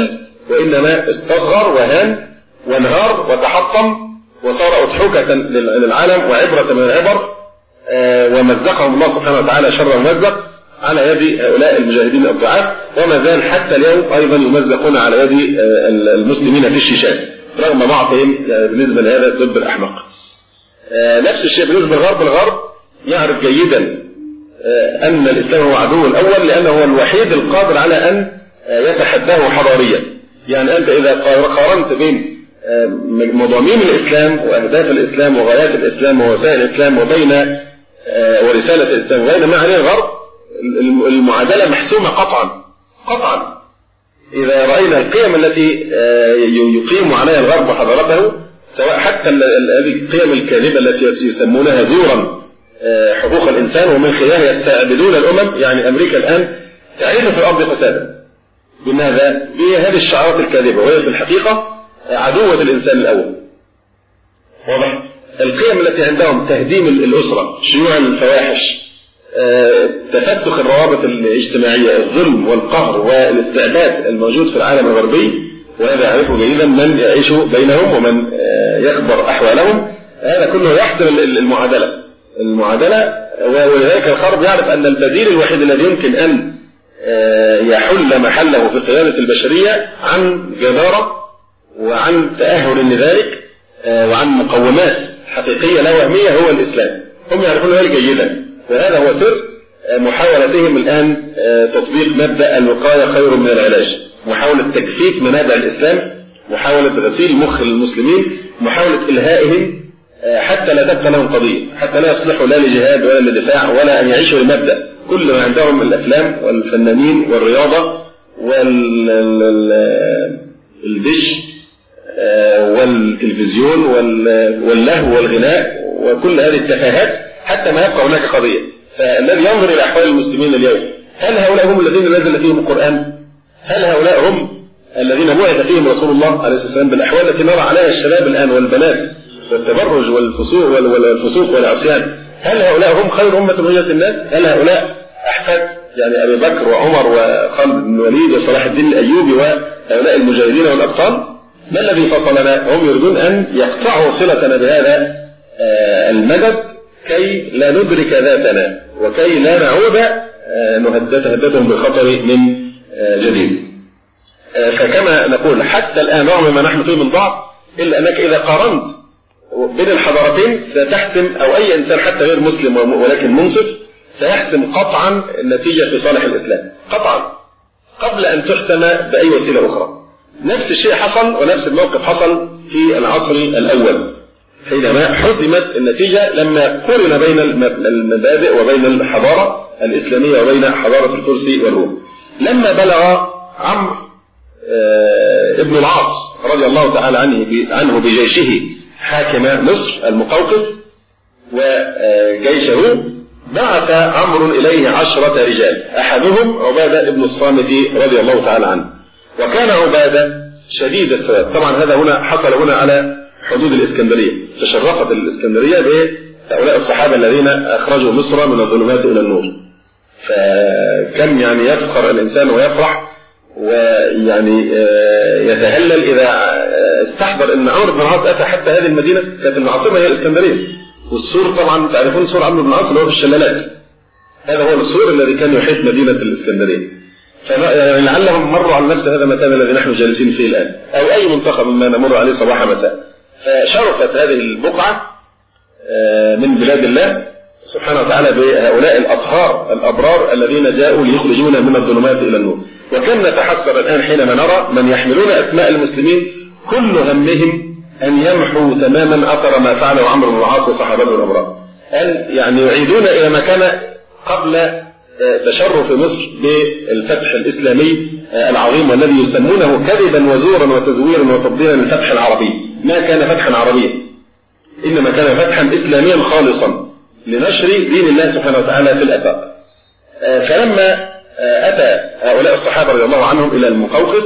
وإنما استصغر وهان وانهار وتحطم وصار أضحوكة للعالم وعبرة من العبر، ومزقهم الله سبحانه وتعالى شر ممزق على يد هؤلاء المجاهدين الضعاف، وما زال حتى اليوم أيضا يمزقون على يد المسلمين في الشيشان رغم ضعفهم بالنسبة لهذا الدب الأحمق. نفس الشيء بالنسبة للغرب. الغرب يعرف جيدا أن الإسلام هو عدوه الأول، لأنه هو الوحيد القادر على أن يتحداه حضاريا. يعني أنت إذا قارنت بين مضامين الإسلام وأهداف الإسلام وغايات الإسلام ووسائل الإسلام وبين ورسالة الإسلام وبين معاني الغرب، المعادلة محسومة قطعا. إذا رأينا القيم التي يقيم عليها الغرب وحضارته، سواء حتى هذه القيم الكاذبة التي يسمونها زورا حقوق الإنسان ومن خلالها يستعبدون الأمم. يعني أمريكا الآن تعيش في الأرض فسادا بماذا؟ بهذه الشعارات الكاذبة، وهي في الحقيقة عدوة الإنسان الأول. واضح؟ القيم التي عندهم تهديم الأسرة، شيوع الفواحش، تفسخ الروابط الاجتماعية، الظلم والقهر والاستعباد الموجود في العالم الغربي، وهذا يعرفه جيدا من يعيش بينهم ومن يكبر أحوالهم. هذا كله يحتم المعادلة، ولذلك الغرب يعرف أن البديل الوحيد الذي يمكن أن يحل محله في قيادة البشرية عن جدارة وعن تأهل لذلك وعن مقومات حقيقية لا وهمية هو الإسلام. هم يعرفون ذلك جيدا، وهذا هو سر محاولتهم الآن تطبيق مبدأ الوقاية خير من العلاج، محاولة تجفيف منابع الإسلام، محاولة غسيل مخ المسلمين، محاولة إلهائهم حتى لا تبقى لهم قضية، حتى لا يصلحوا لا لجهاد ولا لدفاع ولا أن يعيشوا لمبدأ. كل ما عندهم من الأفلام والفنانين والرياضة والدش والتلفزيون واللهو والغناء وكل هذه التفاهات حتى ما يبقى هناك قضية. فالذي ينظر إلى أحوال المسلمين اليوم، هل هؤلاء هم الذين نزل فيهم القرآن؟ هل هؤلاء هم الذين بعث فيهم رسول الله عليه الصلاة والسلام بالأحوال التي نرى عليها الشباب الآن والبنات والتبرج والفسوق والعصيان؟ هل هؤلاء هم خير أمة بقية الناس؟ هل هؤلاء أحفاد يعني أبي بكر وعمر وخالد بن الوليد وصلاح الدين الأيوبي وهؤلاء المجاهدين والأبطال؟ ما الذي فصلنا؟ هم يريدون أن يقطعوا صلتنا بهذا المدد كي لا ندرك ذاتنا وكي لا نعود نهددهم بالخطر من جديد. فكما نقول حتى الآن رغم ما نحن فيه من ضعف، إلا أنك إذا قارنت بين الحضارتين ستحسم، أو أي إنسان حتى غير مسلم ولكن منصف سيحسم قطعا النتيجة في صالح الإسلام قطعا قبل أن تحسم بأي وسيلة أخرى. نفس الشيء حصل ونفس الموقف حصل في العصر الأول حينما حسمت النتيجة لما قرن بين المبادئ وبين الحضارة الإسلامية وبين حضارة الفرس والروم. لما بلغ عمرو ابن العاص رضي الله تعالى عنه بجيشه حاكم مصر المقوقس وجيشه، بعث عمرو إليه 10 رجال، أحدهم عبادة ابن الصامت رضي الله تعالى عنه. وكان عبادة شديد السواد. طبعا هذا هنا حصل هنا على حدود الإسكندرية، تشرفت الإسكندرية بهؤلاء الصحابة الذين أخرجوا مصر من الظلمات إلى النور. فكم يعني يفخر الإنسان ويفرح ويعني يتهلل إذا استحضر أن عمرو بن العاص أتى حتى هذه المدينة. كانت العاصمة هي الإسكندرية، والسور طبعا تعرفون سور عمرو بن العاص اللي هو في الشلالات، هذا هو السور الذي كان يحيط مدينة الإسكندرية. فلعلهم مروا على نفس هذا المكان الذي نحن جالسين فيه الآن، أو أي منطقة مما نمر عليه صباح مساء. فشرفت هذه البقعة من بلاد الله سبحانه وتعالى بهؤلاء الأطهار الأبرار الذين جاءوا ليخرجونا من الظلمات إلى النور. وكم نتحسر الآن حينما نرى من يحملون أسماء المسلمين كل همهم أن يمحوا تماما أثر ما فعله عمرو بن العاص وصحابته الأبرار، أن يعني يعيدون إلى ما كان قبل تشرف مصر بالفتح الإسلامي العظيم، والذي يسمونه كذبا وزورا وتزويرا وتبديلا للفتح العربي. ما كان فتحا عربيا، إنما كان فتحا إسلاميا خالصا لنشر دين الله سبحانه وتعالى في الآفاق. فلما أتى هؤلاء الصحابة رضي الله عنهم إلى المقوقس،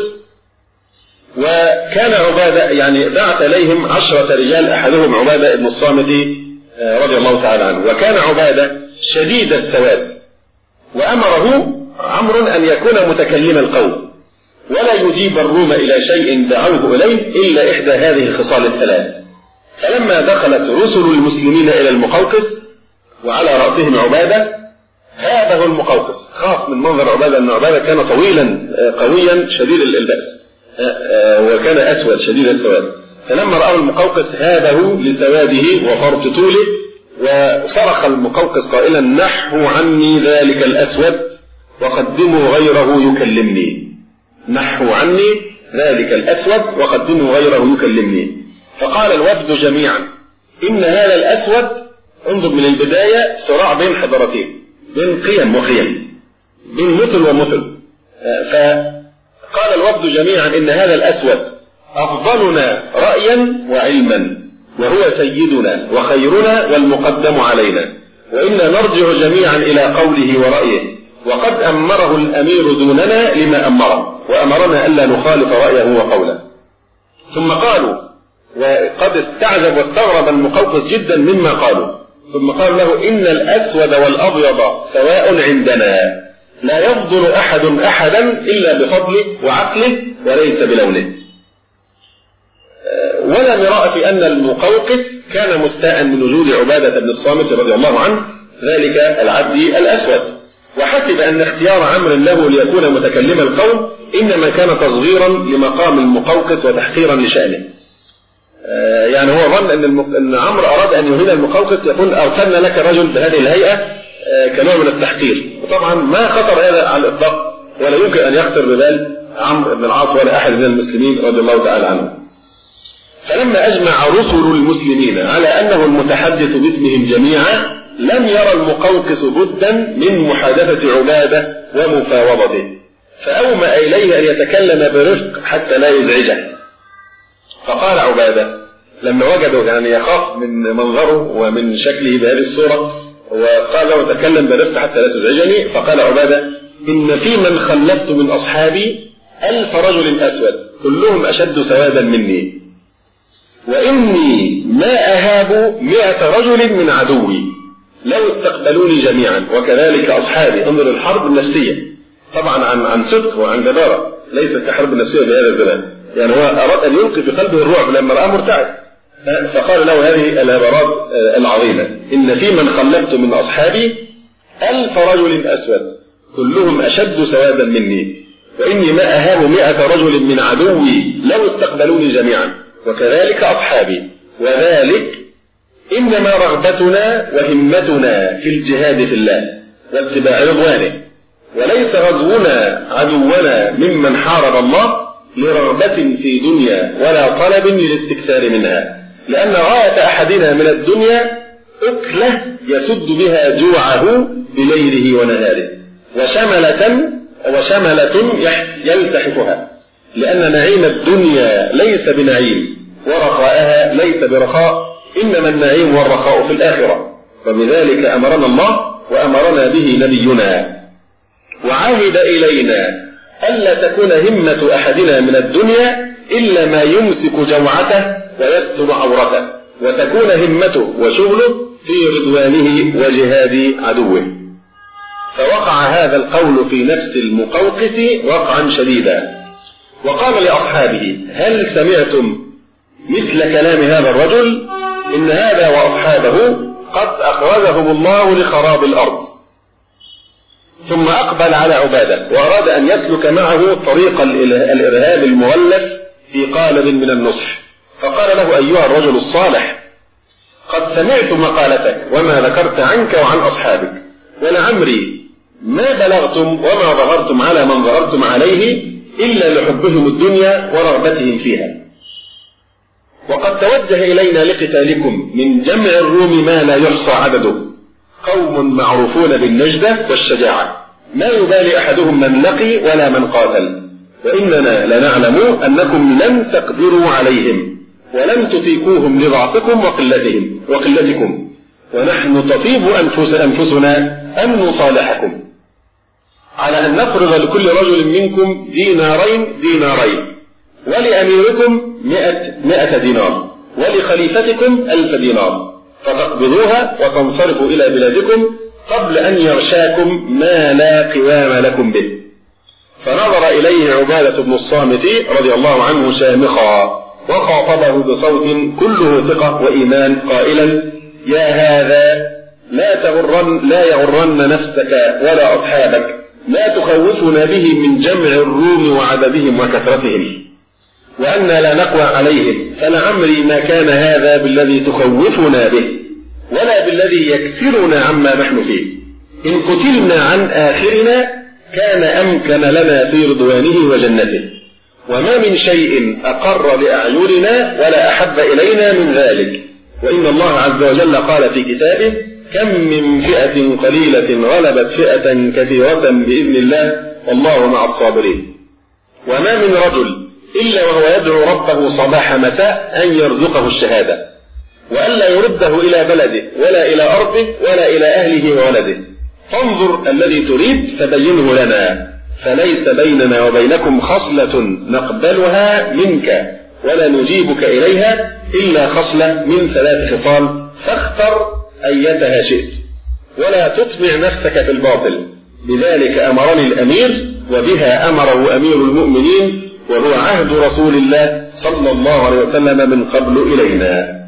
وكان عبادة يعني بعث إليهم 10 رجال، أحدهم عبادة ابن الصامت رضي الله تعالى عنه. وكان عبادة شديد السواد، وأمره عمرو أن يكون متكلم القوم، ولا يجيب الروم إلى شيء دعوه إليه إلا إحدى هذه الخصال الثلاث. فلما دخلت رسل المسلمين إلى المقوقس وعلى رأسهم عبادة، هابه المقوقس، خاف من منظر عبادة، أن عبادة كان طويلا قويا شديد البأس وكان أسود شديد السواد. فلما رأى المقوقس هابه لسواده وفرط طوله، وصرخ المقوقس قائلا: نحوا عني ذلك الأسود وقدموا غيره يكلمني. نحوا عني ذلك الأسود وقدموا غيره يكلمني. فقال الوفد جميعا: إن هذا الأسود، انظر من البداية صراع بين حضارتين، بين قيم وقيم، بين مثل ومثل. فقال الوفد جميعا: إن هذا الأسود أفضلنا رأيا وعلما، وهو سيدنا وخيرنا والمقدم علينا، وإنا نرجع جميعا إلى قوله ورأيه، وقد أمره الأمير دوننا لما أمره، وأمرنا ألا نخالف رأيه وقوله. ثم قالوا، وقد استعجب واستغرب المقوقس جدا مما قالوا، ثم قال له: إن الأسود والأبيض سواء عندنا، لا يفضل أحد أحدا إلا بفضله وعقله وليس بلونه. ولا مراء في أن المقوقس كان مستاء من وجود عبادة بن الصامت رضي الله عنه ذلك العبد الأسود، وحسب أن اختيار عمرو له ليكون متكلم القوم إنما كان تصغيرا لمقام المقوقس وتحقيرا لشأنه. يعني هو ظن أن عمرو أراد أن يهين المقوقس، يقول: أرسلنا لك رجل بهذه الهيئة كنوع من التحقير. وطبعا ما خطر هذا على الإطلاق، ولا يمكن أن يخطر ببال عمرو بن العاص ولا أحد من المسلمين رضي الله تعالى عنه. فلما أجمع رسل المسلمين على أنه المتحدث باسمهم جميعا، لم يرى المقوقس بدا من محادثة عبادة ومفاوضته، فأومأ إليه أن يتكلم برفق حتى لا يزعجه. فقال عبادة لما وجده يعني يخاف من منظره ومن شكله بهذه الصورة، وقال له: تكلم برفق حتى لا تزعجني. فقال عبادة: إن في من خلفت من أصحابي 1000 رجل أسود كلهم أشد سوادا مني، وإني ما أهاب 100 رجل من عدوي لو استقبلوني جميعا، وكذلك أصحابي. انظر الحرب النفسية طبعا عن صدق وعن جدارة، ليست كحرب النفسية بهذا الزمان. يعني هو أراد أن يلقي في قلبه الرعب لما رأى مرتعد، فقال له هذه العبارات العظيمة: إن في من خلفت من أصحابي 1000 رجل أسود كلهم أشد سوادا مني، وإني ما أهاب 100 رجل من عدوي لو استقبلوني جميعا، وكذلك أصحابي، وذلك إنما رغبتنا وهمتنا في الجهاد في الله واتباع رضوانه، وليس غزونا عدونا ممن حارب الله لرغبة في دنيا ولا طلب للاستكثار منها، لأن غاية أحدنا من الدنيا أكلة يسد بها جوعه بليله ونهاره، وشملة يلتحفها، لأن نعيم الدنيا ليس بنعيم، ورخاءها ليس برخاء، إنما النعيم والرخاء في الآخرة. وبذلك أمرنا الله وأمرنا به نبينا، وعهد إلينا ألا تكون همة أحدنا من الدنيا إلا ما يمسك جوعته ويستر عورته، وتكون همته وشغله في رضوانه وجهاد عدوه. فوقع هذا القول في نفس المقوقس وقعا شديدا، وقال لأصحابه: هل سمعتم مثل كلام هذا الرجل؟ إن هذا وأصحابه قد أخرجهم الله لخراب الأرض. ثم أقبل على عبادة وأراد أن يسلك معه طريق الإرهاب المغلف في قالب من النصح، فقال له: أيها الرجل الصالح، قد سمعت مقالتك وما ذكرت عنك وعن أصحابك، ولعمري ما بلغتم وما ظهرتم على من ظهرتم عليه إلا لحبهم الدنيا ورغبتهم فيها، وقد توجه إلينا لقتالكم من جمع الروم ما لا يحصى عدده، قوم معروفون بالنجدة والشجاعة، ما يبالي أحدهم من لقي ولا من قاتل، وإننا لنعلم أنكم لن تقدروا عليهم ولن تطيقوهم لضعفكم وقلتكم، ونحن تطيب أنفسنا أن نصالحكم على أن نفرض لكل رجل منكم دينارين، ولأميركم 100 دينار، ولخليفتكم 1000 دينار، فتقبضوها وتنصرفوا إلى بلادكم قبل أن يغشاكم ما لا قوام لكم به. فنظر إليه عبادة بن الصامت رضي الله عنه شامخا وخاطبه بصوت كله ثقة وإيمان قائلا: يا هذا لا يغرن نفسك ولا أصحابك ما تخوفنا به من جمع الروم وعددهم وكثرتهم، وأنا لا نقوى عليهم، فلعمري ما كان هذا بالذي تخوفنا به ولا بالذي يكثرنا عما نحن فيه. إن قتلنا عن آخرنا كان أمكن لنا في رضوانه وجنته، وما من شيء أقر لأعيننا ولا أحب إلينا من ذلك. وإن الله عز وجل قال في كتابه: كم من فئة قليلة غلبت فئة كثيرة بإذن الله والله مع الصابرين. وما من رجل إلا وهو يدعو ربه صباح مساء أن يرزقه الشهادة، وألا يرده إلى بلده ولا إلى أرضه ولا إلى أهله وولده. فانظر الذي تريد فبينه لنا، فليس بيننا وبينكم خصلة نقبلها منك ولا نجيبك إليها إلا خصلة من 3 خصال، فاختر أيتها شئت ولا تطمع نفسك في الباطل. بذلك أمرني الأمير وبها أمره أمير المؤمنين، وهو عهد رسول الله صلى الله عليه وسلم من قبل إلينا.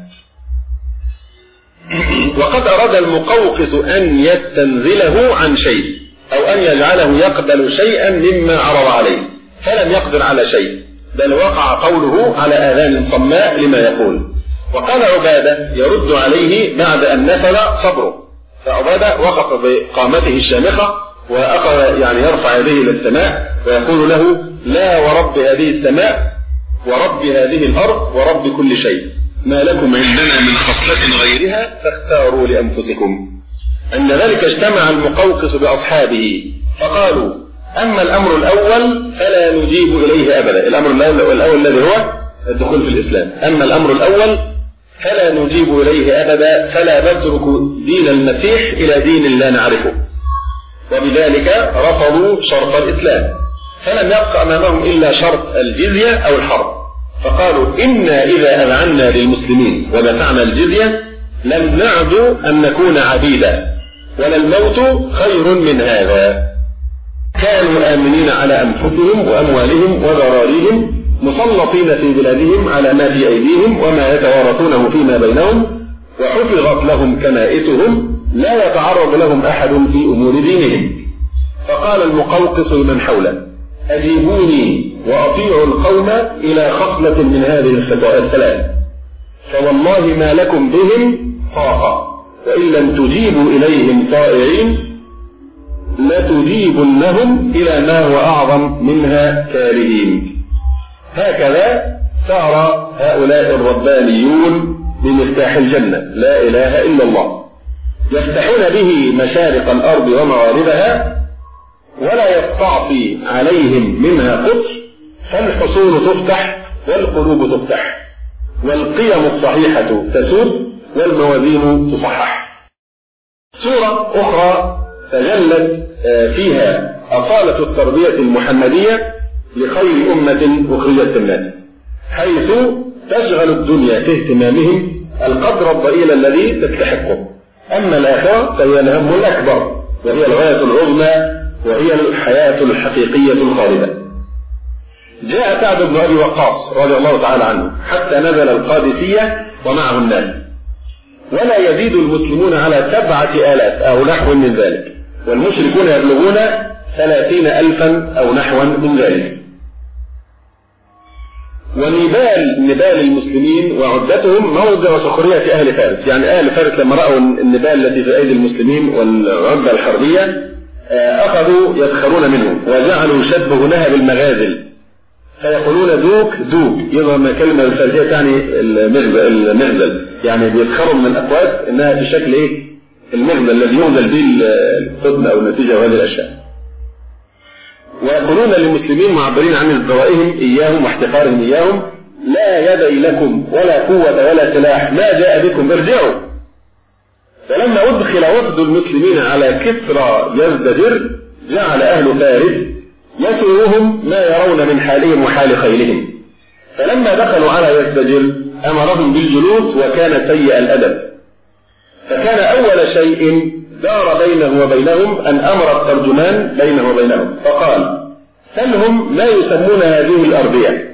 وقد أراد المقوقس أن يستنزله عن شيء أو أن يجعله يقبل شيئا مما عرض عليه، فلم يقدر على شيء، بل وقع قوله على آذان صماء لما يقول. وقال عبادة يرد عليه بعد أن نفل صبره، فعبادة وقف بقامته الشامخة وأخذ يرفع يديه إلى السماء ويقول له: لا ورب هذه السماء ورب هذه الأرض ورب كل شيء، ما لكم عندنا من خصلة غيرها فاختاروا لأنفسكم. عند ذلك اجتمع المقوقس بأصحابه فقالوا: أما الأمر الأول فلا نجيب إليه أبدا. الأمر الأول الذي هو الدخول في الإسلام. أما الأمر الأول فلا نجيب إليه أبدا، فلا نترك دين المسيح إلى دين لا نعرفه. وبذلك رفضوا شرط الإسلام، فلم يبقى أمامهم إلا شرط الجزية أو الحرب. فقالوا: إنا إذا أذعنا للمسلمين ودفعنا الجزية لم نعد أن نكون عبيدا، ولا الموت خير من هذا. كانوا آمنين على أنفسهم وأموالهم وذراريهم، مسلطين في بلادهم على ما في أيديهم وما يتوارثونه فيما بينهم، وحفظت لهم كنائسهم، لا يتعرض لهم أحد في أمور دينهم. فقال المقوقس لمن حوله: أجيبوني وأطيعوا القوم إلى خصلة من هذه الخصال الثلاث، فوالله ما لكم بهم طاقة، وإن لم تجيبوا إليهم طائعين لتجيبنهم إلى ما هو أعظم منها كارهين. هكذا سار هؤلاء الربانيون بمفتاح الجنة، لا إله إلا الله، يفتحون به مشارق الأرض ومغاربها، ولا يستعصي عليهم منها قطر، فالحصول تفتح والقلوب تفتح، والقيم الصحيحة تسود والموازين تصحح. سورة أخرى تجلت فيها أصالة التربية المحمدية لخير أمة أخرجت الناس، حيث تشغل الدنيا في اهتمامهم القدر الضئيل الذي تستحقه، أما الآخرة فهي الهم الأكبر، وهي الغاية العظمى، وهي الحياة الحقيقية الخالدة. جاء سعد بن أبي وقاص رضي الله تعالى عنه حتى نزل القادسية ومعه الناس، ولا يزيد المسلمون على 7,000 أو نحو من ذلك، والمشركون يبلغون 30,000 أو نحو من ذلك. ونبال المسلمين وعدتهم موضع سخرية أهل فارس، يعني أهل فارس لما رأوا النبال التي في أيدي المسلمين والعدة الحربية أخذوا يسخرون منهم، وجعلوا يشبهونها بالمغازل، فيقولون دوك دوك، يظهر كلمة الفارسية تعني المغزل، يعني بيسخروا من الأقوات إنها بشكل المغزل الذي يغزل به القطن أو النتيجة وهذه الأشياء. ويقولون للمسلمين معبرين عن ازدرائهم إياهم واحتقارهم إياهم: لا يدي لكم ولا قوة ولا سلاح، ما جاء بكم ارجعوا. فلما أدخل وفد المسلمين على كسرى يزدجر جعل أهل فارس يسرهم ما يرون من حالهم وحال خيلهم، فلما دخلوا على يزدجر أمرهم بالجلوس وكان سيء الأدب، فكان أول شيء دار بينه وبينهم أن أمر الترجمان بينه وبينهم، فقال: فلهم ما يسمون هذه الأرضية.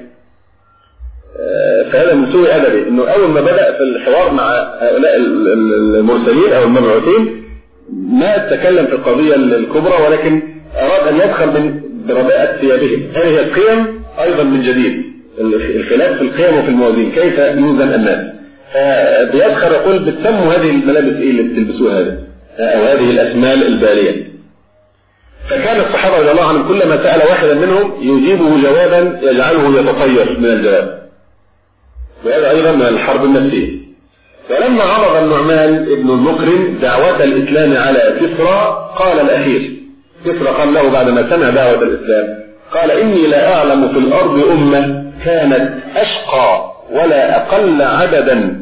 فهذا من سوء أدبه، أنه أول ما بدأ في الحوار مع هؤلاء المرسلين أو المبعوثين ما تكلم في القضية الكبرى، ولكن أراد أن يدخل برباءة ثيابهم. هذه هي القيم أيضا من جديد، الخلاف في القيم وفي الموازين، كيف يوزن الناس. فبيدخل يقول بتسموا هذه الملابس إيه اللي بتلبسوها هذه، أو هذه الأثمال البالية. فكان الصحابة رضي الله عنهم كلما سأل واحدا منهم يجيبه جوابا يجعله يتطير من الجواب، وهذا أيضا من الحرب النفسية. ولما عرض النعمان ابن المقرن دعوة الإسلام على كسرى قال الأخير، كسرى قال له بعدما سمع دعوة الإسلام، قال إني لا أعلم في الأرض أمة كانت أشقى ولا أقل عددا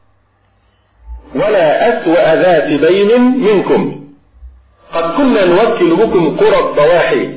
ولا أسوأ ذات بين منكم، قد كنا نوكل بكم قرى الضواحي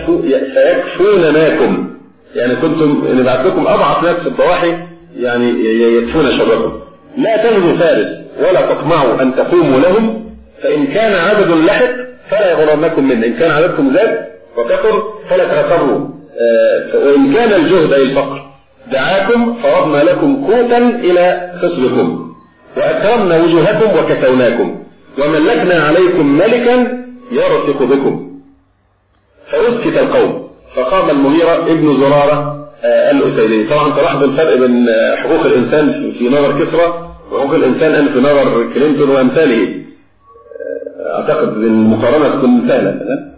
فيكفونناكم، يعني كنتم نبعث لكم أضعف ناس في الضواحي يعني يكفون شركم، لا تنهوا فارس ولا تطمعوا أن تقوموا لهم، فإن كان عدد لحق فلا يغرنكم منه، إن كان عددكم زاد وكثر فلا تغتروا، وإن كان الجهد أي الفقر دعاكم فرضنا لكم قوتا إلى خصبكم، وأكرمنا وجوهكم وكسوناكم، وملكنا عليكم ملكا يرفق بكم. فأسكت القوم، فقام المغيرة ابن زرارة الأسيدي. طبعا تلاحظ الفرق بين حقوق الإنسان في نظر كسرى وحقوق الإنسان في نظر كلينتون وأمثاله، أعتقد المقارنة تكون سهلة.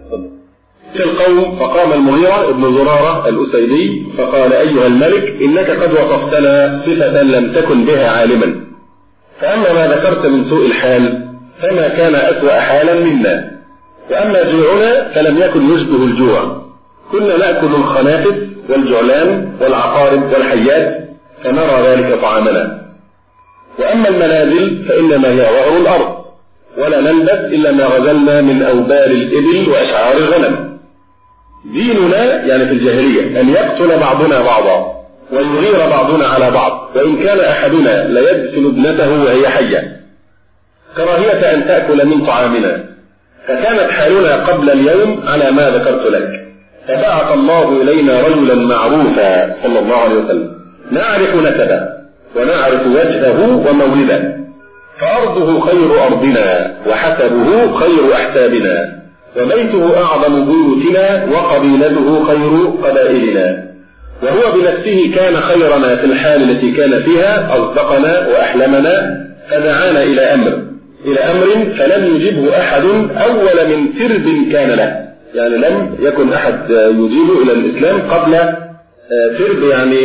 في القوم فقام المغيرة ابن زرارة الأسيدي فقال أيها الملك إنك قد وصفتنا صفة لم تكن بها عالما، فأما ما ذكرت من سوء الحال فما كان أسوأ حالا منا، وأما جوعنا فلم يكن يشبه الجوع، كنا نأكل الخنافس والجعلان والعقارب والحيات فنرى ذلك طعامنا، وأما المنازل فإنما هي وعر الأرض، ولا نلبس إلا ما غزلنا من أوبار الإبل وأشعار الغنم. ديننا يعني في الجاهلية أن يقتل بعضنا بعضا ويغير بعضنا على بعض، وإن كان أحدنا ليدفن ابنته وهي حية كراهية أن تأكل من طعامنا، فكانت حالنا قبل اليوم على ما ذكرت لك. فبعث الله إلينا رجلا معروفا صلى الله عليه وسلم نعرف نسبه ونعرف وجهه ومولده، فأرضه خير أرضنا وحسبه خير أحسابنا، وبيته أعظم بيوتنا وقبيلته خير قبائلنا، وهو بنفسه كان خيرنا في الحال التي كان فيها، أصدقنا وأحلمنا، فدعانا إلى أمر فلم يجبه أحد أول من ترب كان له، يعني لم يكن أحد يجيبه إلى الإسلام قبل ترب، يعني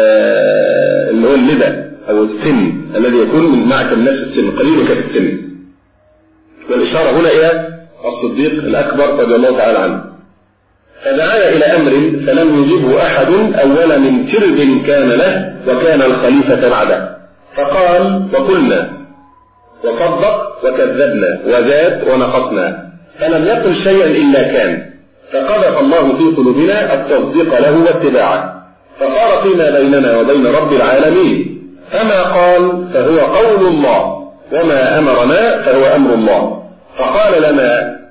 اللي هو اللبا أو السن الذي يكون معك من نفس السن قليلك في السن، والإشارة هنا إلى الصديق الأكبر رضي الله تعالى عنه. فدعانا إلى أمر فلم يجبه أحد أول من ترب كان له وكان الخليفة بعده، فقال وقلنا وصدق وكذبنا وزاد ونقصنا، فلم يقل شيئا إلا كان، فقذف الله في قلوبنا التصديق له واتباعه، فصار فيما بيننا وبين رب العالمين، فما قال فهو قول الله، وما أمرنا فهو أمر الله. فقال لنا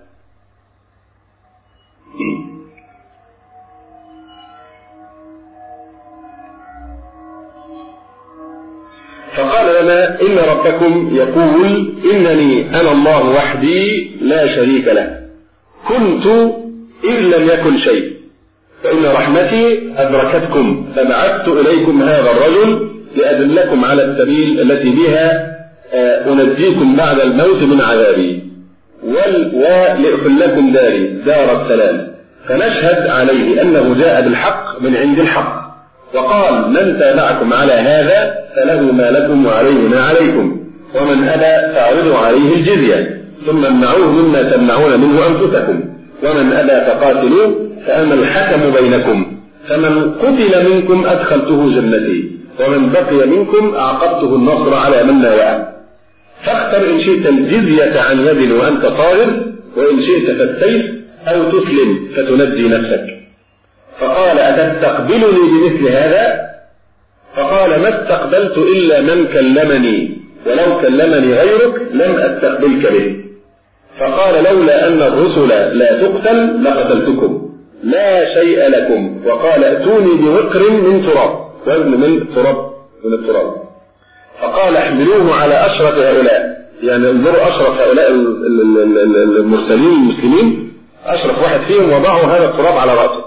إن ربكم يقول إنني أنا الله وحدي لا شريك له، كنت إذ لم يكن شيء، فإن رحمتي أدركتكم فبعثت إليكم هذا الرجل لأدلكم على السبيل التي بها أنجيكم بعد الموت من عذابي، ولأحل لكم داري دار السلام، فنشهد عليه أنه جاء بالحق من عند الحق، وقال من تابعكم على هذا فله ما لكم وعليه ما عليكم، ومن أبى فاعرضوا عليه الجزية ثم امنعوه مما تمنعون منه أنفسكم، ومن أبى فقاتلوا، فأنا الحكم بينكم، فمن قتل منكم أدخلته جنتي، ومن بقي منكم أعقبته النصر على من نواه، فاختر إن شئت الجزية عن يد وأنت صاغر، وإن شئت فالسيف أو تسلم فتنجي نفسك. فقال أتستقبلني بمثل هذا؟ فقال ما استقبلت إلا من كلمني، ولو كلمني غيرك لم أستقبلك به. فقال لولا أن الرسل لا تقتل لقتلتكم، لا شيء لكم، وقال ائتوني بوقر من تراب، وزن من التراب. فقال احملوه على أشرف هؤلاء، يعني انظروا أشرف هؤلاء المرسلين المسلمين، أشرف واحد فيهم وضعوا هذا التراب على رأسه.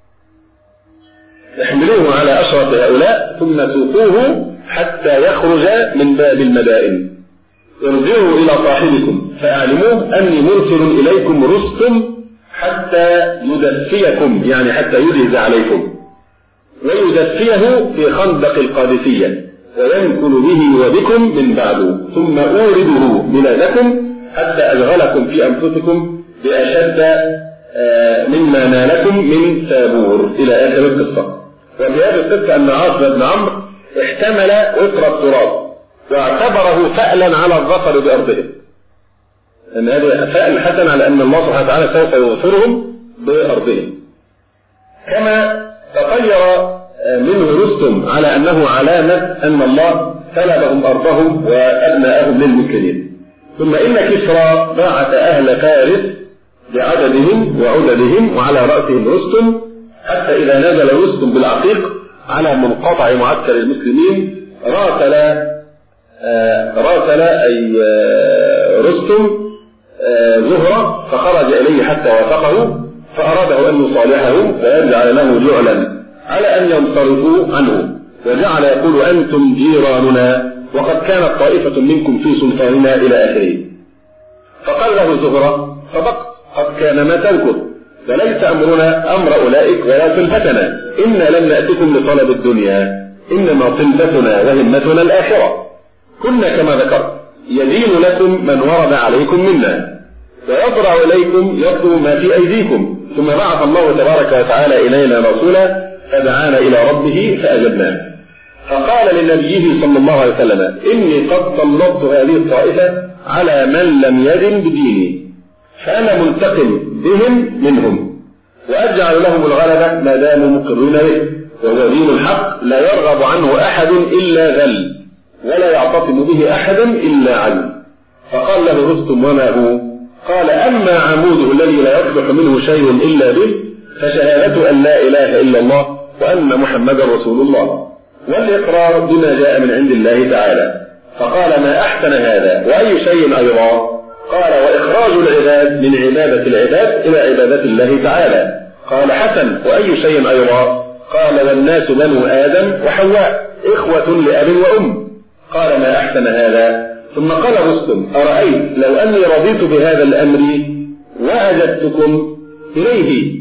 احملوه على أشرف هؤلاء ثم سوقوه حتى يخرج من باب المدائن. ارجعوا إلى صاحبكم فأعلموه أني مرسل إليكم رستم حتى يدفيكم، يعني حتى يجهز عليكم، ويدفيه في خندق القادسية وينكل به وبكم من بعده، ثم أورده بلادكم حتى أشغلكم في أنفسكم بأشد مما نالكم من ثابور، إلى آخر القصة. وفي هذه القصة أن عاصم بن عمرو احتمل وقر التراب واعتبره فألا على الظفر بأرضهم، أن هذا فأل حسن على أن الله سبحانه وتعالى سوف يغفرهم بأرضهم. كما تطير منه رستم على أنه علامة أن الله سلبهم أرضهم وأبناءهم للمسلمين. ثم إن كسرى بعث أهل فارس بعددهم وعددهم وعلى رأسهم رستم، حتى إذا نزل رستم بالعقيق على منقطع معسكر المسلمين راسل أي رستم زهرة، فخرج إليه حتى وافقه، فأراده أن يصالحه ويجعل له جعلا على أن ينصرفوا عنه، وجعل يقول أنتم جيراننا وقد كانت طائفة منكم في سلطاننا إلى آخره. فقال له زهرة صدقت، قد كان ما تذكر، فليس أمرنا أمر أولئك ولا صلفتنا، إنا لم نأتكم لطلب الدنيا، إنما صلفتنا وهمتنا الآخرة. كنا كما ذكرت يدين لكم من ورد عليكم منا، ويضرع إليكم يطلب ما في أيديكم، ثم بعث الله تبارك وتعالى إلينا رسولا فدعانا إلى ربه فأجبناه. فقال لنبيه صلى الله عليه وسلم إني قد سلطت هذه الطائفة على من لم يدن بديني، فأنا منتقم بهم منهم، وأجعل لهم الغلبة ما داموا مقرين به، وهو دين الحق لا يرغب عنه أحد إلا ذل، ولا يعتصم به أحد إلا عز. فقال له رستم وما هو؟ قال أما عموده الذي لا يصلح منه شيء إلا به، فشهادة أن لا إله إلا الله وأن محمدا رسول الله، والإقرار بما جاء من عند الله تعالى. فقال ما أحسن هذا، وأي شيء أيضا؟ قال وإخراج العباد من عبادة العباد إلى عبادة الله تعالى. قال حسن، وأي شيء أيضا؟ قال والناس بنو آدم وحواء إخوة لأب وأم. قال ما أحسن هذا. ثم قال رستم أرأيت لو أني رضيت بهذا الأمر وأجبتكم إليه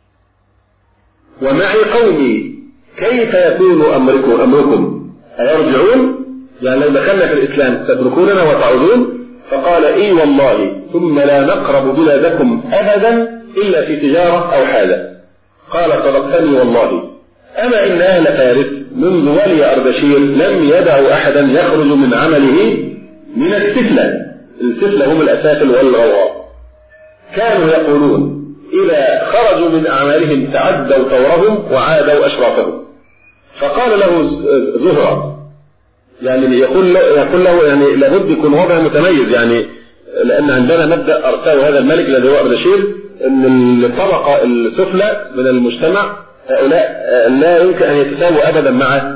ومعي قومي، كيف يكون أمركم؟ أيرجعون؟ يعني لو دخلنا في الإسلام تتركوننا وتعودون؟ فقال إي والله، ثم لا نقرب بلادكم أبدا إلا في تجارة أو حاجة. قال صدقتني والله، أما إن أهل فارس منذ ولي أردشير لم يدعوا أحدا يخرج من عمله من السفلة. السفلة هم الأسافل والغواء. كانوا يقولون إذا خرجوا من أعمالهم تعدوا ثورهم وعادوا أشرافهم. فقال له زهرة، يعني يقول له يعني لابد يكون وضع متميز، يعني لأن عندنا مبدأ أرساه هذا الملك الذي هو أردشير أن الطبقة السفلى من المجتمع هؤلاء لا يمكن أن يتساووا أبدا مع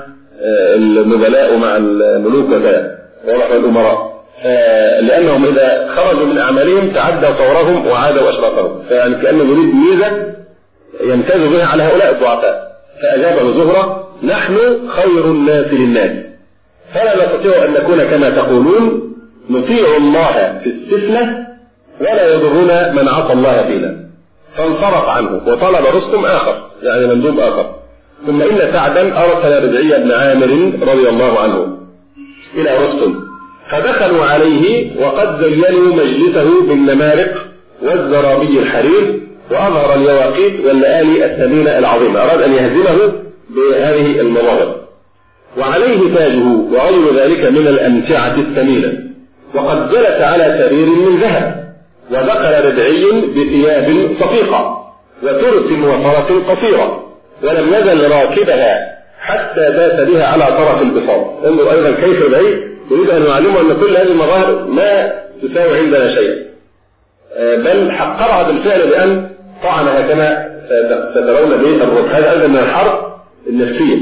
النبلاء ومع الملوك وكذا والأمراء، لأنهم إذا خرجوا من أعمالهم تعدوا ثورهم وعادوا أشرافهم، فيعني كأنه يريد ميزة يمتاز بها على هؤلاء الضعفاء. فأجابه زهرة نحن خير الناس للناس، فلا نستطيع أن نكون كما تقولون، نطيع الله في السفلة ولا يضرنا من عصى الله فينا. فانصرف عنه وطلب رستم آخر، يعني مندوب آخر. ثم إن سعدا أرسل ربعي بن عامر رضي الله عنه إلى رستم، فدخلوا عليه وقد زينوا مجلسه بالنمارق والزرابي الحرير وأظهر اليواقيت واللآلي الثمينة العظيمة، أراد أن يهزمه بهذه المظاهر، وعليه تاجه وغير ذلك من الأمتعة الثمينة، وقد جلس على سرير من ذهب، ودخل ربعي بثياب صفيقة وترس وفرس قصيرة، ولم يزل راكبها حتى داس بها على طرف البساط. انظر أيضا كيف ربعي يريد أن يعلمه أن كل هذه المظاهر ما تساوي عندنا شيء، بل حقرها بالفعل بأن طعنها كما سترون به الركب. هذا أيضا من الحرب النفسية.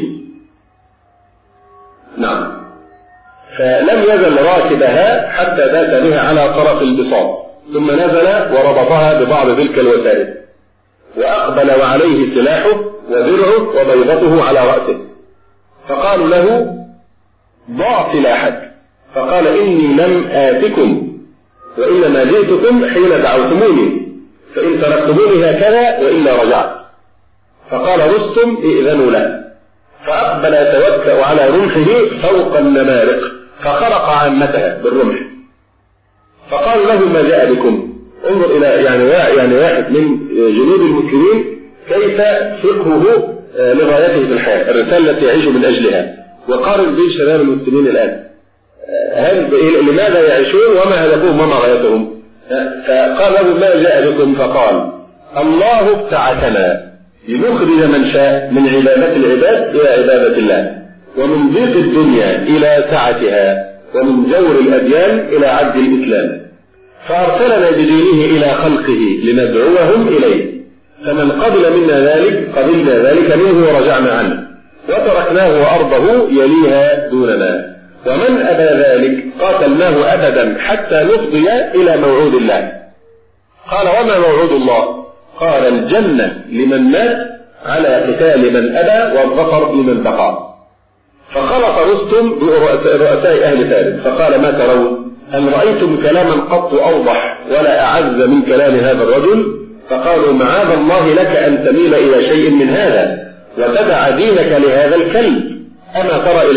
نعم. فلم يزل راكبها حتى بات بها على طرف البساط، ثم نزل وربطها ببعض تلك الوسائد، وأقبل وعليه سلاحه ودرعه وبيضته على رأسه، فقالوا له ضع سلاحك، فقال إني لم آتكم وإنما جئتكم حين دعوتموني، فإن تركتموني هكذا وإلا رجعت. فقال رستم ائذنوا له، فأقبل يتوكأ على رمحه فوق النمارق فخرق عامتها بالرمح. فقال له ما جاء بكم؟ انظر إلى يعني واحد من جنود المسلمين كيف فقهه لغايته في الحياة، الرسالة التي يعيش من أجلها، وقارن بين شباب المسلمين الآن، لماذا يعيشون وما هدفهم وما غايتهم؟ فقال له ما جاء بكم؟ فقال الله ابتعثنا لنخرج من شاء من عبادة العباد إلى عبادة الله، ومن ضيق الدنيا إلى سعتها، ومن جور الأديان إلى عدل الإسلام، فأرسلنا بدينه إلى خلقه لندعوهم إليه، فمن قبل منا ذلك قبلنا ذلك منه ورجعنا عنه، وتركناه وأرضه يليها دوننا، ومن أبى ذلك قاتلناه أبدا حتى نفضي إلى موعود الله. قال وما موعود الله؟ قال الجنة لمن مات على قتال من أبى، والظفر لمن بقى. فخلص رستم برؤساء أهل فارس فقال ما ترون؟ هل رأيتم كلاما قط أوضح ولا أعز من كلام هذا الرجل؟ فقالوا معاذ الله لك أن تميل إلى شيء من هذا وتدع دينك لهذا الكلب، أما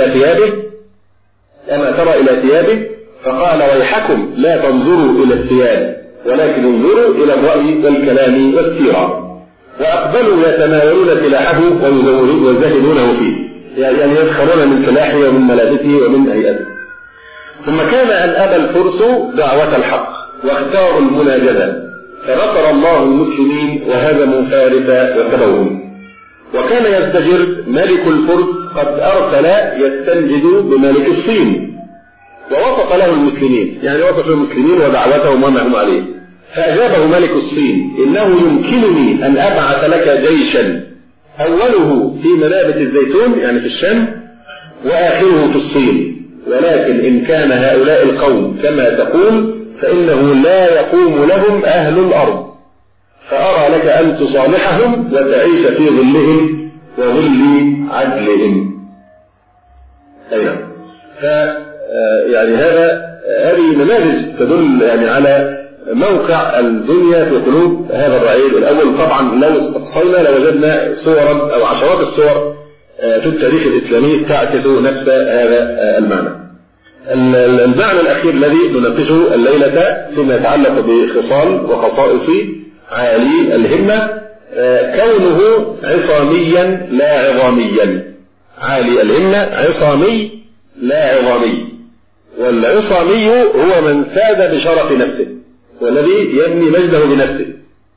ترى إلى ثيابه؟ فقال ويحكم لا تنظروا إلى الثياب ولكن انظروا إلى الرأي والكلام والسيرة. وأقبلوا يتناولون سلاحه ويزهدونه فيه، يعني يسخرون من سلاحه ومن ملابسه ومن هيئته. ثم كان أن أبى الفرس دعوة الحق واختاروا المناجزة، فنصر الله المسلمين وهزموا فارس وسبوهم. وكان يستجر ملك الفرس قد أرسل يستنجد بملك الصين، ووصف له المسلمين، يعني وصف المسلمين ودعوتهم وما هم عليه. فأجابه ملك الصين إنه يمكنني أن أبعث لك جيشا أوله في منابت الزيتون يعني في الشام، وآخره في الصين، ولكن إن كان هؤلاء القوم كما تقول فإنه لا يقوم لهم أهل الأرض، فأرى لك أن تصالحهم وتعيش في ظلهم وظل عدلهم. أيضا يعني هذه نماذج تدل يعني على موقع الدنيا في قلوب هذا الرعيل الأول. طبعا لو استقصينا لوجدنا صورا أو عشرات الصور في التاريخ الإسلامي تعكس نفس هذا المعنى. المعنى الأخير الذي نناقشه الليلة فيما يتعلق بخصال وخصائص عالي الهمة، كونه عصاميا لا عظاميا. عالي الهمة عصامي لا عظامي، والعصامي هو من ساد بشرف نفسه والذي يبني مجده بنفسه،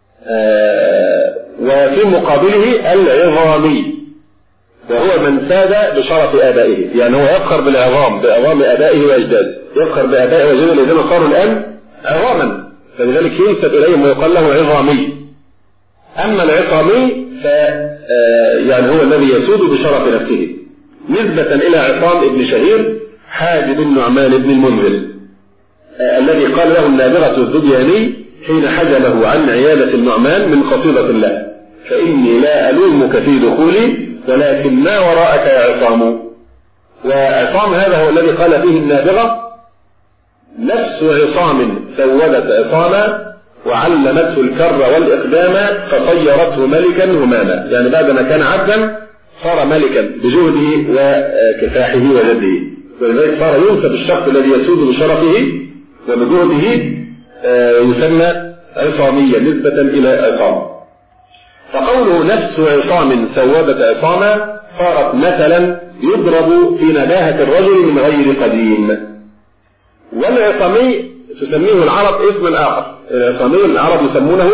وفي مقابله العظامي وهو من ساد بشرف آبائه، يعني هو يفخر بعظام آبائه وأجداده، يفخر بآبائه وأجداده الذين صاروا الآن عظاما، فلذلك ينسب إليهم ويقال له عظامي. أما العصامي يعني هو الذي يسود بشرف نفسه، نسبة إلى عصام ابن شهير حاجب النعمان بن المنذر الذي قال له النابغة الذبياني حين حجبه عن عيادة النعمان من قصيدة الله: فإني لا ألومك في دخولي ولكن ما وراءك يا عصام. وعصام هذا هو الذي قال فيه النابغة: نفس عصام سودت عصاما وعلمته الكر والإقدام فصيرته ملكا هماما، يعني بعدما كان عبدا صار ملكا بجهده وكفاحه وجده، ولذلك صار ينسب الشخص الذي يسود بشرفه وبجهده يسمى عصاميا نسبة إلى عصام. فقوله نفس عصام سودت عصاما صارت مثلا يضرب في نباهة الرجل من غير قديم. والعصامي تسميه العرب اسما آخر، العصامي العرب يسمونه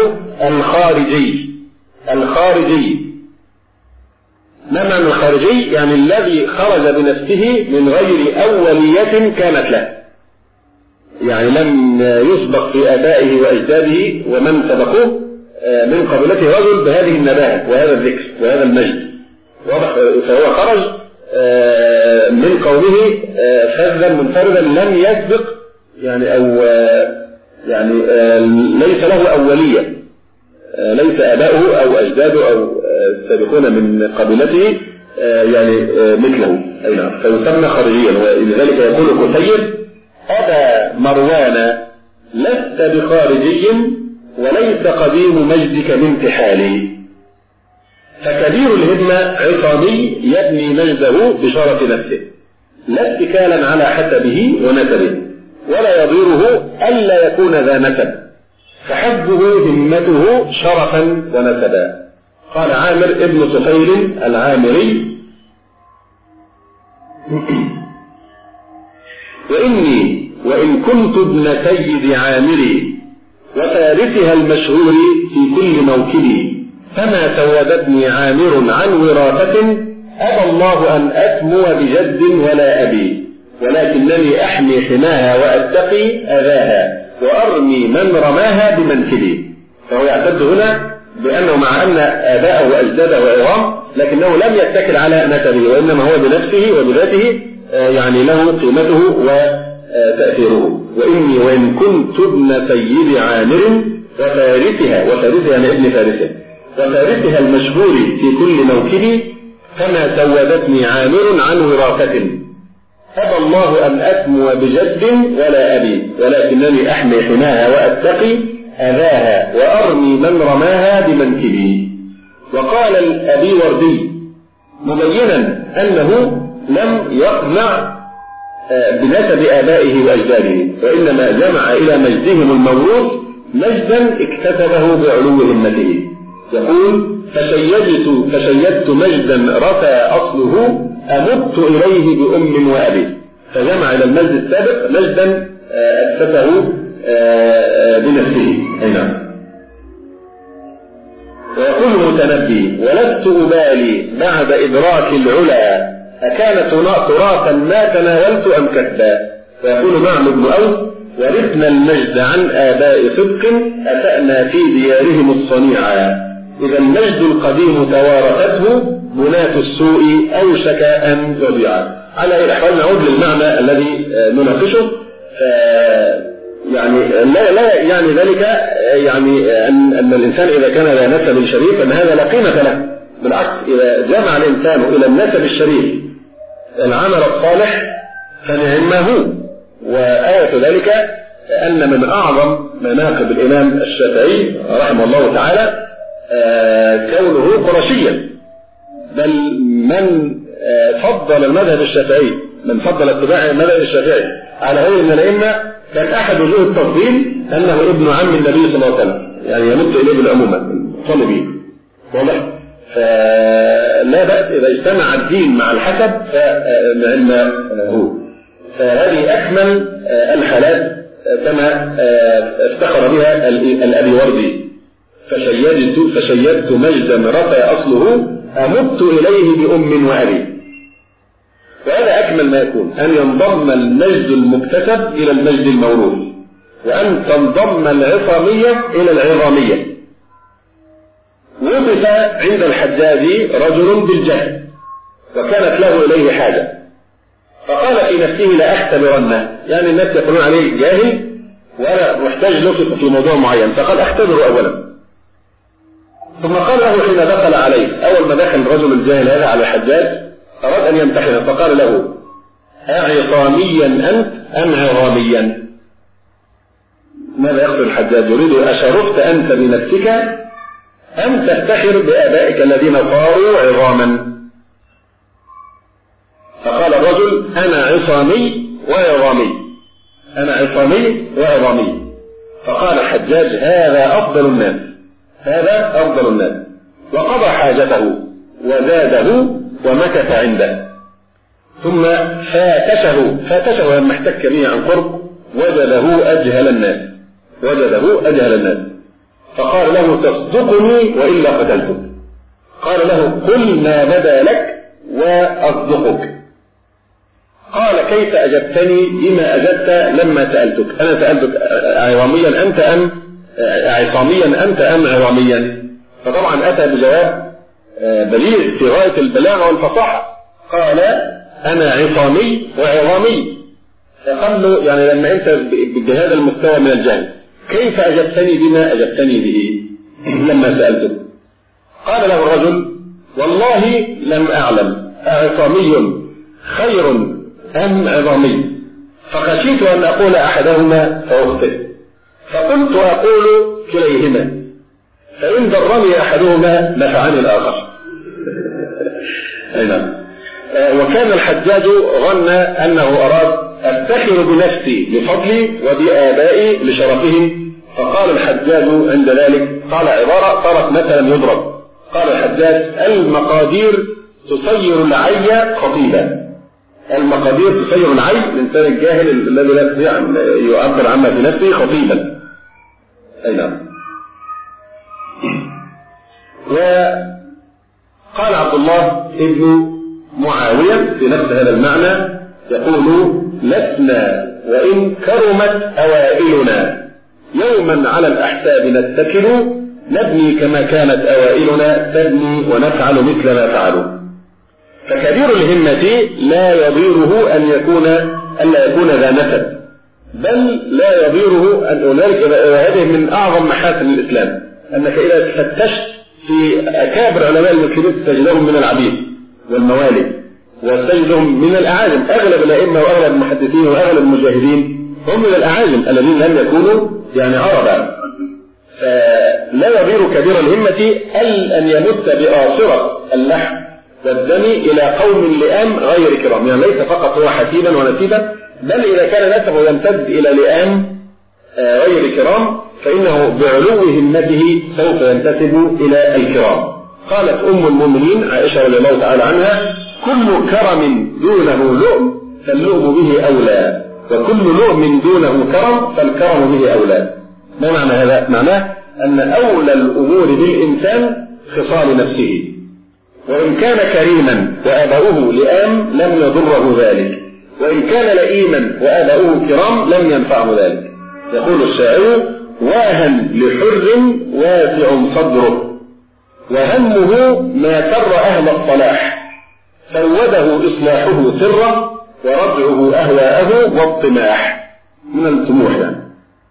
الخارجي. ما معنى الخارجي؟ يعني الذي خرج بنفسه من غير أولية كانت له، يعني لم يسبق في آبائه وأجداده ومن سبقوه من قبيلته رجل بهذه النباهة وهذا الذكر وهذا المجد، فهو خرج من قومه فذا منفردا لم يسبق يعني أو يعني ليس له أولية، ليس آباؤه أو أجداده أو السابقون من قبيلته يعني مثله، أي نعم، فيسمى خارجيا. ولذلك يقول كثير: أبا مروان لست بخارجي وليس قديم مجدك من تحالي. فكبير الهمة عصامي يبني مجده بشرف نفسه لا اتكالا على حسبه ونسبه، ولا يضيره ألا يكون ذا نسب، فحبه همته شرفا ونسبا. قال عامر ابن طفيل العامري: وإني وإن كنت ابن سيد عامري وفارسها المشهور في كل موكبي، فما توددني عامر عن وراثة أبى الله أن أسمو بجد ولا أبي، ولكنني أحمي حماها وأتقي أذاها وأرمي من رماها بمنكبي. فهو يعتد هنا بأنه مع أن آباءه وأجداده عظام لكنه لم يتكل على نسبه، وإنما هو بنفسه وبذاته يعني له قيمته وتأثيره. وإني وإن كنت ابن سيد عامر وفارسها يعني ابن فارسها وفارسها المشهور في كل موكبي، فما سودتني عامر عن وراثة أبى الله أن أسمو بجد ولا أبي، ولكنني أحمي حماها وأتقي أذاها وأرمي من رماها بمنكبي. وقال الأبي وردي مبينا أنه لم يقنع بنسب آبائه وأجداده، وإنما جمع إلى مجدهم الموروث مجدا اكتسبه بعلو همته. يقول: فشيدت مجدا رثى أصله أمت إليه بأم وأبي. فجمع إلى المجد السابق مجدا أسسه بنفسه. نعم. ويقول المتنبي: ولست أبالي بعد إدراك العلا أكان تراثا ما تناولت أم كسبا. ويقول معن بن أوس: ورثنا المجد عن آباء صدق أتأنا في ديارهم الصنيعا، إذا المجد القديم توارثته بناة السوء أوشك أن تضيعا. على أي الأحوال نعود للمعنى الذي نناقشه. يعني لا يعني ذلك يعني أن الإنسان إذا كان ذا نسب شريف أن هذا لا قيمة له، بالعكس إذا جمع الإنسان إلى النسب الشريف العمل الصالح فنعم هو. وآية ذلك أن من أعظم مناقب الإمام الشافعي رحمه الله تعالى كونه قرشيا، بل من فضل المذهب الشافعي، من فضل اتباع المذهب الشافعي على غير من الأئمة، كان أحد وجوه التفضيل أنه ابن عم النبي صلى الله عليه وسلم، يعني يمت إليه بالعمومة الطالبين. واضح؟ فلا بأس إذا اجتمع الدين مع الحسب فنعم هو. فهذه أكمل الحالات كما افتخر بها الأبي وردي: فشيدت مجدا رثى أصله أمت إليه بأم وأبي. وهذا أكمل ما يكون، أن ينضم المجد المكتسب إلى المجد الموروث، وأن تنضم العصامية إلى العظامية. وصف عند الحجاج رجل بالجهل وكانت له إليه حاجة، فقال في نفسه لا أختبرنه، يعني الناس يقولون عليه جاهل وأنا محتاج له في موضوع معين، فقال أختبره أولا. ثم قال له حين دخل عليه، أول ما دخل الرجل الجاهل هذا على الحجاج أراد أن يمتحنه، فقال له: أعظاميا أنت أم عظاميا؟ ماذا يقصد الحجاج؟ يريد: أشرفت أنت بنفسك أم تفتخر بآبائك الذين صاروا عظاما؟ فقال الرجل: أنا عصامي وعظامي، أنا عصامي وعظامي. فقال الحجاج: هذا أفضل الناس، هذا أفضل الناس. وقضى حاجته وزاده ومكث عنده. ثم فاتشه لما احتك به عن قرب وجده أجهل الناس، فقال له: تصدقني وإلا قتلتك. قال له: قل ما بدا لك وأصدقك. قال: كيف أجبتني بما أجبت لما سألتك؟ أنا سألتك عظاميا أنت أم عصاميا أنت أم عظاميا؟ فطبعا أتى بجواب بليغ في غاية البلاغة والفصاحة، قال أنا عصامي وعظامي. فقال له يعني لما أنت بهذا المستوى من الجهل كيف أجبتني بما أجبتني به لما سألته؟ قال له الرجل والله لم أعلم أعصامي خير أم عظامي، فخشيت أن أقول أحدهما فأخطئ، فقلت أقول كليهما، فإن ضرني أحدهما نفعني الآخر. وكان الحجاج ظن أنه أراد أفتخر بنفسي لفضلي وبآبائي لشرفهم، فقال الحجاج عند ذلك قال عبارة صارت مثلا يضرب. قال الحجاج المقادير تصير العي خطيبا. المقادير تصير العي، الإنسان الجاهل الذي لا يستطيع أن يعبر عما في نفسه خطيبا. أي نعم. وقال عبد الله ابن معاوية في نفس هذا المعنى يقول لسنا وإن كرمت أوائلنا يوما على الأحساب نتكل، نبني كما كانت أوائلنا تبني ونفعل مثل ما فعلوا. فكبير الهمة لا يضيره ألا يكون ذا نسب، بل لا يضيره أن هنالك، وهذه من أعظم محاسن الإسلام، أنك إذا فتشت في أكابر علماء المسلمين تجدهم من العبيد والموالي وتجدهم من الأعاجم. أغلب الأئمة وأغلب المحدثين وأغلب المجاهدين هم من الأعاجم الذين لم يكونوا يعني عربا. فلا يضير كبير الهمة أن يمت بآصرة اللحم والدم إلى قوم لئام غير كرام، يعني ليس فقط هو حسيبا ونسيبا، بل إذا كان نسبه يمتد إلى لئام غير كرام فإنه بعلو همته سوف ينتسب إلى الكرام. قالت أم المؤمنين عائشة رضي الله تعالى عنها كل كرم دونه لؤم فاللؤم به أولى، وكل لؤم دونه كرم فالكرم به أولى. ما معنى هذا؟ معناه أن أولى الأمور بالإنسان خصال نفسه، وإن كان كريما وآباؤه لئام لم يضره ذلك، وإن كان لئيما وآباؤه كرام لم ينفعه ذلك. يقول الشاعر واهن لحر واسع صدره وهمه ما كر أهل الصلاح، فوده إصلاحه سرا ورجعه أهواءه والطماح. من الطموح يعني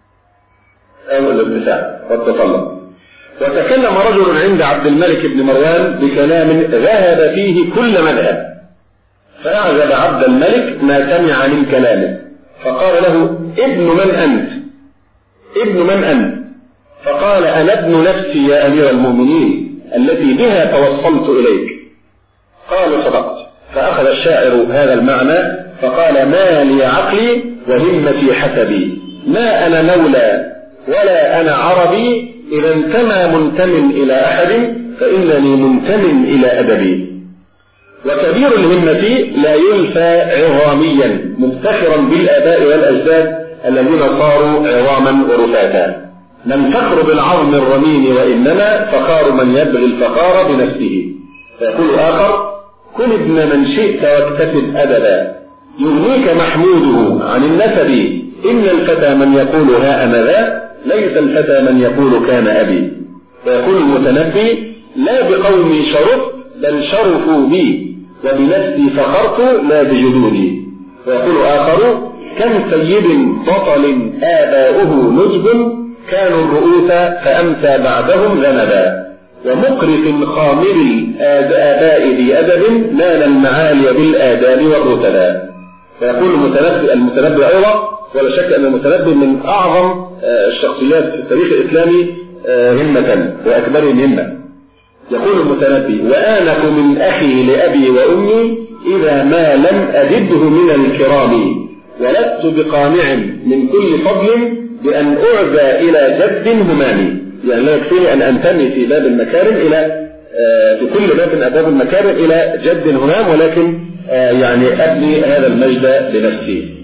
أو الارتفاع والتطلع. وتكلم رجل عند عبد الملك بن مروان بكلام ذهب فيه كل مذهب، فأعجب عبد الملك ما سمع من كلامه، فقال له ابن من أنت؟ ابن من أنت؟ فقال أنا ابن نفسي يا أمير المؤمنين التي بها توصلت إليك. قال صدقت. فأخذ الشاعر هذا المعنى فقال ما لي عقلي وهمتي حسبي، ما أنا مولى ولا أنا عربي، إذا انتمى منتم إلى أحد فإنني منتم إلى أدبي. وكبير الهمة لا يلفى عظاميا مفتخرا بالآباء والأجداد الذين صاروا عظاما ورفاتا. من فخر بالعظم الرميم وإنما فخار من يبغي الفخار بنفسه. فيقول آخر كن ابن من شئت واكتسب أدبا، يغنيك محموده عن النسب، إن الفتى من يقول ها أنا ذا، ليس الفتى من يقول كان أبي. ويقول المتنبي لا بقومي شرفت بل شرفوا بي، وبنفسي فخرت لا بجدودي. ويقول آخر كم سيد بطل آباؤه نجب، كانوا الرؤوس فأمسى بعدهم ذنبا، ومقرف خامر الآباء ذي أدب نال المعالي بالآداب والرتبا. فيقول المتنبي أيضا، ولا شك أن المتنبي من أعظم الشخصيات في التاريخ الإسلامي همة وأكبرهم همة. يقول المتنبي وآنق من أخي لأبي وأمي إذا ما لم أجده من الكرام، ولست بقانع من كل فضل بأن أعزى إلى جد همامي. يعني لا يكفيني أن أنتمي في باب المكارم إلى في كل باب من أبواب المكارم إلى جد همام، ولكن يعني أبني هذا المجد لنفسي.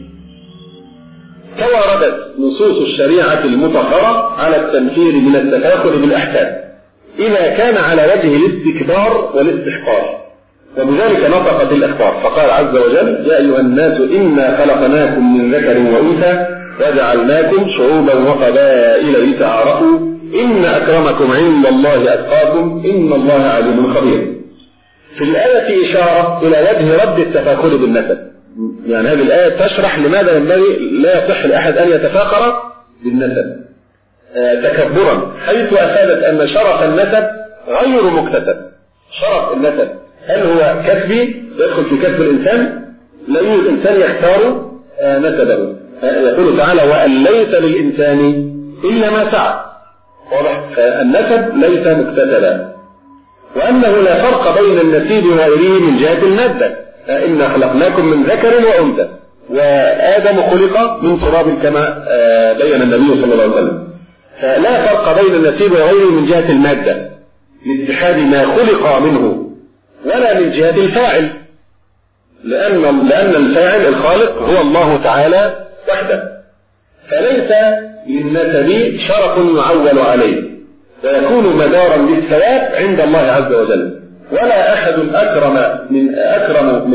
تواردت نصوص الشريعة المطهرة على التنفير من التفاخر بالأحكام إذا كان على وجه الاستكبار والاستحقار، وبذلك نطقت الأخبار فقال عز وجل يا أيها الناس إنا خلقناكم من ذكر وأنثى وجعلناكم شعوبا وقبائل لتعارفوا إن أكرمكم عند الله أتقاكم إن الله عليم خبير. في الآية إشارة إلى وجه رد التفاخر بالنسب. يعني هذه الآية تشرح لماذا ينبغي لا يصح لأحد أن يتفاخر بالنسب تكبرا، حيث أفادت أن شرف النسب غير مكتسب. شرف النسب هل هو كسبي يدخل في كسب الإنسان؟ لا يوجد إنسان يختار نسبه. يقول تعالى وأن ليس للإنسان إلا ما سعى. واضح؟ فالنسب ليس مكتسبا، وأنه لا فرق بين النسيب وغيره من جهة المادة. إنا خلقناكم من ذكر وأنثى وآدم خلق من تراب كما بين النبي صلى الله عليه وسلم. فلا فرق بين النسيب وغيره من جهة المادة لاتحاد ما خلق منه، ولا من جهة الفاعل، لأن الفاعل الخالق هو الله تعالى وحده. فليس للنسب شرف يعول عليه ويكون مدارا للثواب عند الله عز وجل، ولا أحد أكرم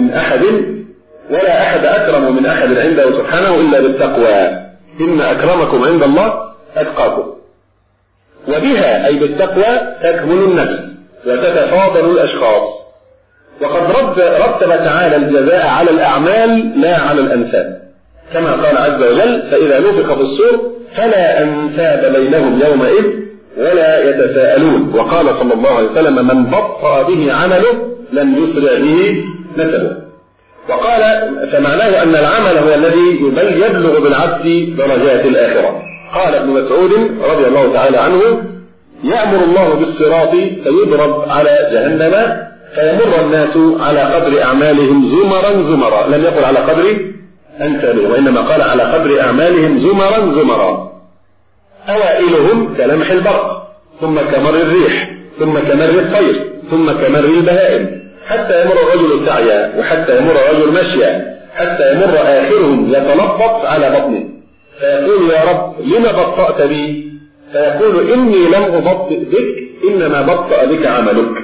من أحد عنده سبحانه إلا بالتقوى. إن أكرمكم عند الله أتقاكم. وبها أي بالتقوى تكمل النفس وتتفاضل الأشخاص. وقد رتب تعالى الجزاء على الأعمال لا على الأنساب، كما قال عز وجل فإذا نفخ في الصور فلا أنساب بينهم يومئذ ولا يتساءلون. وقال صلى الله عليه وسلم من بطأ به عمله لم يسرع به نسبه. وقال فمعناه أن العمل هو الذي يبلغ بالعبد درجات الآخرة. قال ابن مسعود رضي الله تعالى عنه يأمر الله بالصراط فيضرب على جهنم فيمر الناس على قدر أعمالهم زمرا زمرا، لم يقل على قدر أنسابهم وإنما قال على قدر أعمالهم زمرا زمرا، أوائلهم كلمح البرق، ثم كمر الريح، ثم كمر الطير، ثم كمر البهائم، حتى يمر الرجل سعيا، وحتى يمر الرجل مشيا، حتى يمر آخرهم يتلطف على بطنه فيقول يا رب لما بطأت بي؟ فيقول إني لم أبطئ بك إنما بطأ بك عملك.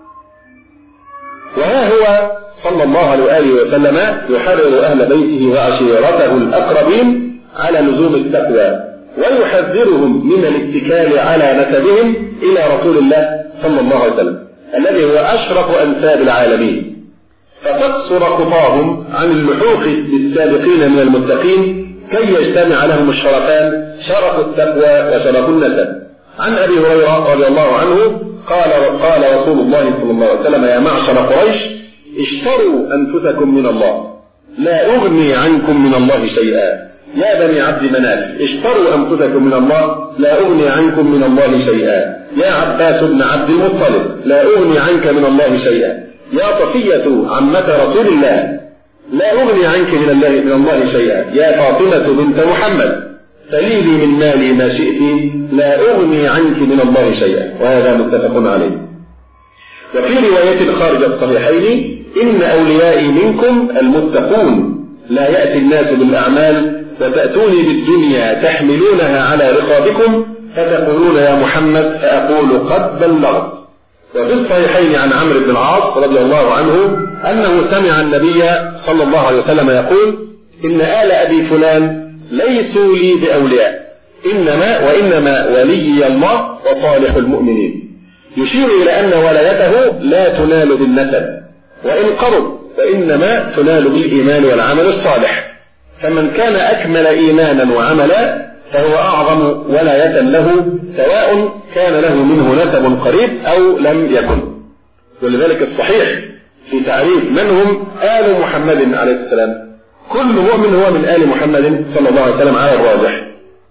وها هو صلى الله عليه وآله وسلم يحرر أهل بيته وعشيرته الأقربين على لزوم التقوى، ويحذرهم من الاتكال على نسبهم إلى رسول الله صلى الله عليه وسلم الذي هو أشرف أنساب العالمين، فتقصر خطاهم عن اللحوق بالسابقين من المتقين كي يجتمع لهم الشرفان، شرف التقوى وشرف النسب. عن أبي هريرة رضي الله عنه قال رسول الله صلى الله عليه وسلم يا معشر قريش اشتروا أنفسكم من الله لا أغني عنكم من الله شيئا. يا بني عبد مناف اشتروا أنفسكم من الله لا أغني عنكم من الله شيئا. يا عباس بن عبد المطلب لا أغني عنك من الله شيئا. يا صفية عمة رسول الله لا أغني عنك من الله شيئا. يا فاطمة بنت محمد سليلي من مالي ما شئت لا أغني عنك من الله شيئا. وهذا متفق عليه. وفي رواية خارج الصحيحين إن أوليائي منكم المتقون لا يأتي الناس بالأعمال وتأتوني بالدنيا تحملونها على رقابكم فتقولون يا محمد فأقول قد بلغت. وفي الصحيحين عن عمرو بن العاص رضي الله عنه أنه سمع النبي صلى الله عليه وسلم يقول إن آل أبي فلان ليسوا لي بأولياء وإنما ولي الله وصالح المؤمنين، يشير إلى أن ولايته لا تنال بالنسب وإن قرب، وإنما تنال بالإيمان والعمل الصالح. فمن كان أكمل إيمانا وعملا فهو أعظم ولاية له سواء كان له منه نسب قريب أو لم يكن. ولذلك الصحيح في تعريف من هم آل محمد عليه السلام كل مؤمن هو من آل محمد صلى الله عليه وسلم على الراجح.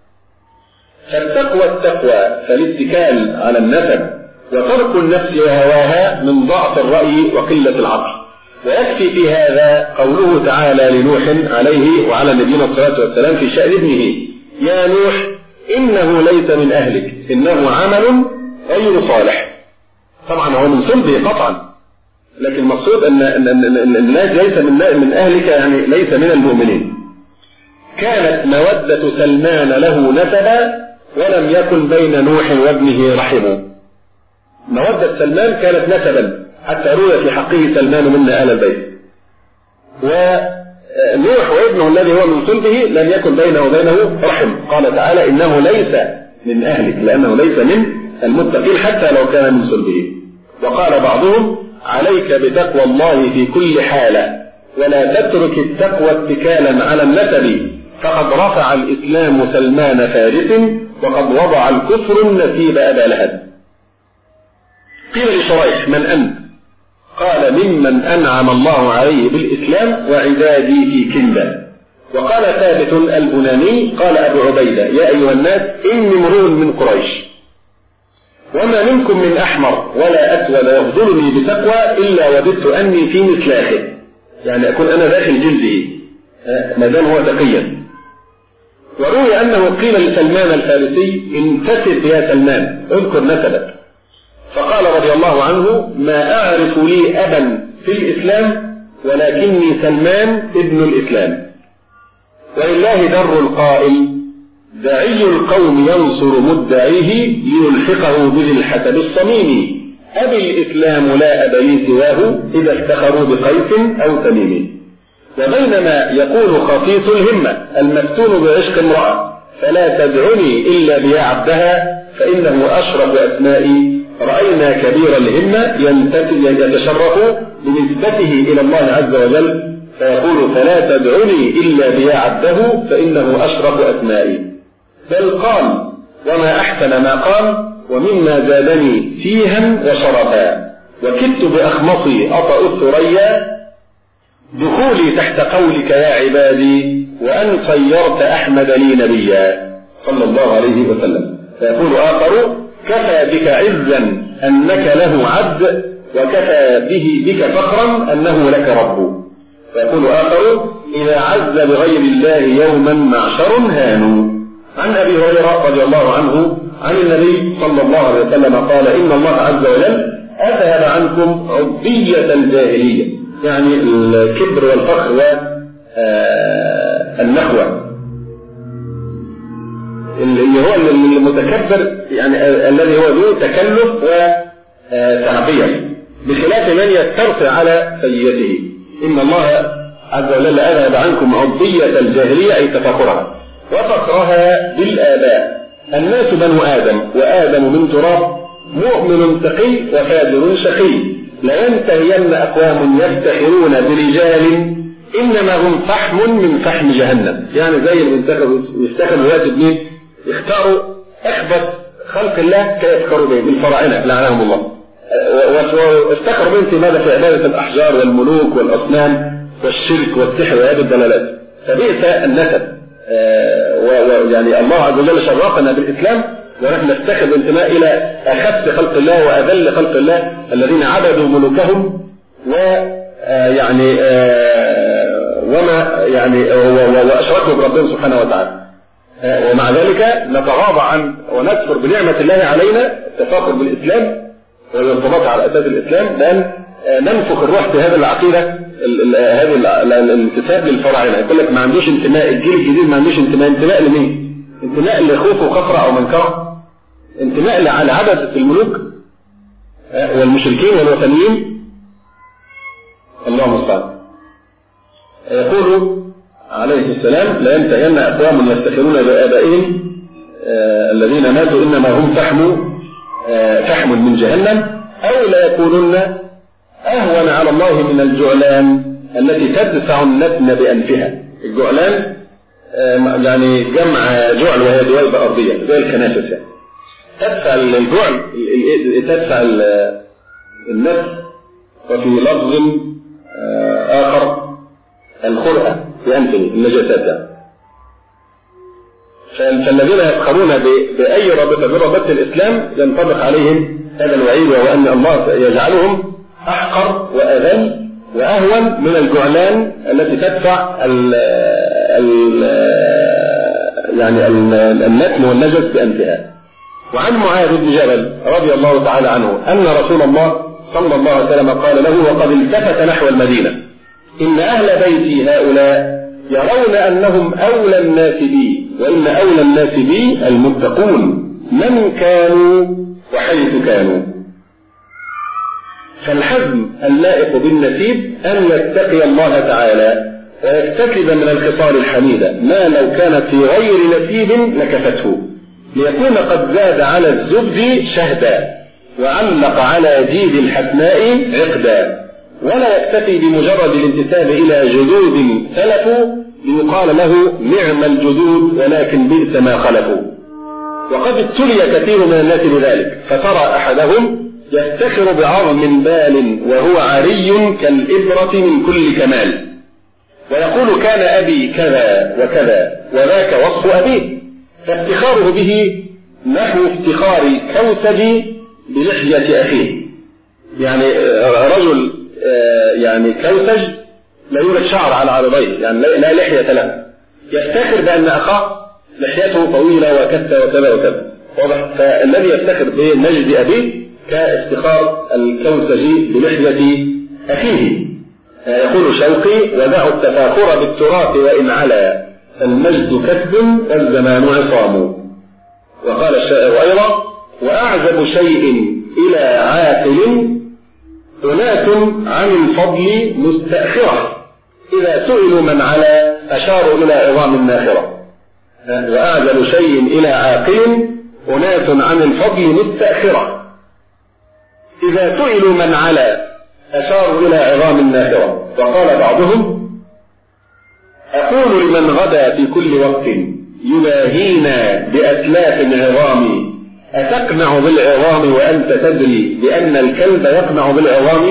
فالتقوى فالاتكال على النسب وترك النفس وهواها من ضعف الرأي وقلة العقل. ويكفي في هذا قوله تعالى لنوح عليه وعلى نبينا الصلاة والسلام في شأن ابنه يا نوح إنه ليس من أهلك إنه عمل غير صالح. طبعا هو من صلبه قطعا، لكن المقصود أن ليس من أهلك يعني ليس من المؤمنين. كانت مودة سلمان له نسبا ولم يكن بين نوح وابنه رحم. مودة سلمان كانت نسبا حتى روي في حقه سلمان منا آل البيت. نوح وابنه الذي هو من صلبه لم يكن بينه وبينه رحم. قال تعالى إنه ليس من أهلك لأنه ليس من المتقين حتى لو كان من صلبه. وقال بعضهم عليك بتقوى الله في كل حالة ولا تترك التقوى اتكالا على النسب فقد رفع الإسلام سلمان فارس وقد وضع الكفر النسيب أبا لهب. قيل لشريح من أنت؟ قال ممن أنعم الله عليه بالإسلام وعبادي في كندة. وقال ثابت البناني قال أبو عبيدة يا أيها الناس إني امرؤ من قريش وما منكم من أحمر ولا أسود يفضلني بتقوى إلا وددت أني في مثلاخه، يعني أكون أنا داخل جلده ما دام هو تقيا. وروي أنه قيل لسلمان الفارسي انتسب يا سلمان اذكر نسبك، فقال رضي الله عنه ما أعرف لي أبا في الإسلام ولكني سلمان ابن الإسلام. ولله در القائل داعي القوم ينصر مدعيه ليلحقه بذي الحسب الصميم أبي الإسلام لا أب لي سواه إذا افتخروا بقيس أو تميم. وبينما يقول خطيط الهمة المفتون بعشق امرأة فلا تدعني إلا بيا عبدها فإنه أشرف أسمائي رأينا كبير الهمة يتشرف بنسبته إلى الله عز وجل فيقول فلا تدعني إلا بيا عبده فإنه أشرف أسمائي. بل قال وما أحسن ما قال ومما زادني فيها وشرفا وكدت بأخمصي أطأ الثريا دخولي تحت قولك يا عبادي وأن صيرت أحمد لي نبيا صلى الله عليه وسلم. فيقول آخر كفى بك عزا أنك له عبد وكفى بك فخرا أنه لك رب. فيقول آخر إذا عز بغير الله يوما معشر هانوا. عن أبي هريرة رضي الله عنه عن النبي صلى الله عليه وسلم قال إن الله عز وجل أذهب عنكم عبية الجاهلية، يعني الكبر والفخر والنخوة، اللي هو المتكبر يعني الذي هو ذو تكلف وتعبير بخلاف من يسترفع على سيئته. إن الله عز وجل أذهب عنكم عبية الجاهلية أي تفاخرها وفخرها بالآباء. الناس بنو آدم وآدم من تراب مؤمن تقي وفاجر شقي لينتهين أقوام يفتخرون برجال إنما هم فحم من فحم جهنم، يعني زي المنتخب يفتخروا ياسب مين يختاروا أخبث خلق الله كي يفخروا بهم الفراعنة لعنهم الله، وافتخروا بهم ماذا في عبادة الأحجار والملوك والأصنام والشرك والسحر وهذه الدلالات. فبئس النسب. ويعني الله عز وجل شرفنا بالإسلام ونحن نفتخر بالانتماء إلى أخف خلق الله وأذل خلق الله الذين عبدوا ملوكهم ويعني وما يعني وأشركوا بربهم سبحانه وتعالى. ومع ذلك نتغاضى عن ونكفر بنعمة الله علينا التفاخر بالإسلام والارتباط على أساس الإسلام، لأن ننفخ الروح في هذه العقيدة هذه الانتساب للفراعنة. يقول لك ما عندوش انتماء، الجيل الجديد ما عندوش انتماء لمين؟ انتماء لخوف وخفرة أو منكرة، انتماء على عبد الملوك والمشركين والوثنيين. الله المستعان. يقول عليه السلام لا ينتهين أقوام يفتخرون بآبائهم الذين ماتوا إنما هم فحم من جهنم أو لا يكونن أهون على الله من الجعلان التي تدفع النتن بأنفها. الجعلان يعني جمع جعل وهي دويبة أرضية زي الكنافس، يعني تدفع الجعل تدفع النتن. وفي لفظ آخر الخرقة بأنفه النجاسات. فالذين يفخرون بأي رابطة من رابطة الإسلام ينطبق عليهم هذا الوعيد، وهو أن الله يجعلهم أحقر وأذل وأهون من الجعلان التي تدفع يعني النتن والنجس بأنفها. وعن معاذ بن جبل رضي الله تعالى عنه أن رسول الله صلى الله عليه وسلم قال له وقد التفت نحو المدينة إن أهل بيتي هؤلاء يرون أنهم أولى الناس بي وإن أولى الناس بي المتقون من كانوا وحيث كانوا. فالحزم اللائق بالنسيب أن يتقي الله تعالى ويكتسب من الخصال الحميدة ما لو كانت في غير نسيب لكفته، ليكون قد زاد على الزبد شهدا وعلق على جيد الحسناء عقدا، ولا يكتفي بمجرد الانتساب إلى جدود سلفوا ليقال له نعم الجدود ولكن بئس ما خلفوا. وقد ابتلي كثير من الناس بذلك، فترى أحدهم يفتخر بعظم بال وهو عري كالإبرة من كل كمال، ويقول كان أبي كذا وكذا وذاك وصف أبيه، فافتخاره به نحو افتخار كوسج بلحية أخيه. يعني رجل يعني كوسج لا يوجد شعر على عرضيه، يعني لا لحية له، يفتخر بأن أخاه لحيته طويلة وكذا وكذا وكذا، واضح؟ فالذي يفتخر بمجد أبيه كافتخار الكوسج بلحية أخيه. يقول شوقي ودعوا التفاخر بالتراث وإن علا المجد كذب والزمان عصام. وقال الشاعر أيضا وأعزب شيء إلى عاقل أناس عن الفضل مستأخرة إذا سئلوا من على أشاروا إلى عظام الناخرة. وأعزب شيء إلى عاقل أناس عن الفضل مستأخرة إذا سئلوا من على أشاروا إلى عظام الناخرة. وقال بعضهم أقول لمن غدا في كل وقت يلاهينا بأسلاف عظام أتقنع بالعظام وأنت تدري بأن الكلب يقنع بالعظام.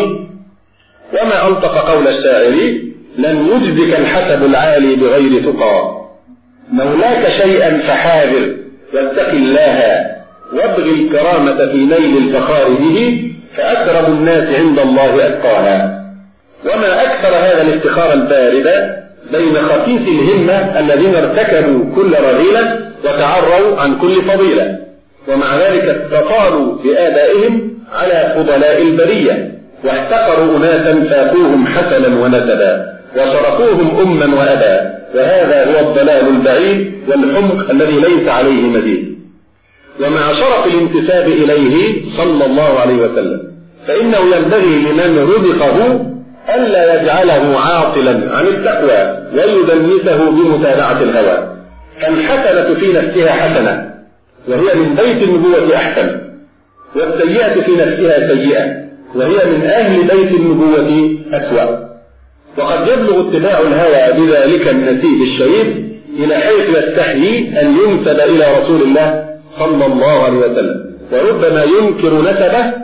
وما أنطق قول الشاعر لن يجزك الحسب العالي بغير تقى مولاك شيئا فحاذر واتق الله وابغ الكرامة في نيل الفخار به فأكرم الناس عند الله أتقاها. وما أكثر هذا الافتخار البارد بين خفيف الهمة الذين ارتكبوا كل رذيلة وتعروا عن كل فضيلة، ومع ذلك استطالوا بآبائهم على فضلاء البرية، واحتقروا أناسا فاقوهم حسنا ونسبا وشرفوهم أما وأبا، وهذا هو الضلال البعيد والحمق الذي ليس عليه مزيد. ومع شرف الانتساب إليه صلى الله عليه وسلم فإنه ينبغي لمن رزقه ألا يجعله عاطلا عن التقوى ويدنسه بمتابعة الهوى. فالحسنة في نفسها حسنة وهي من بيت النبوة أحسن، والسيئة في نفسها سيئة وهي من أهل بيت النبوة أسوأ. وقد يبلغ اتباع الهوى بذلك النسيب الشريف إلى حيث يستحيي أن ينسب إلى رسول الله صلى الله عليه وسلم، وربما ينكر نسبه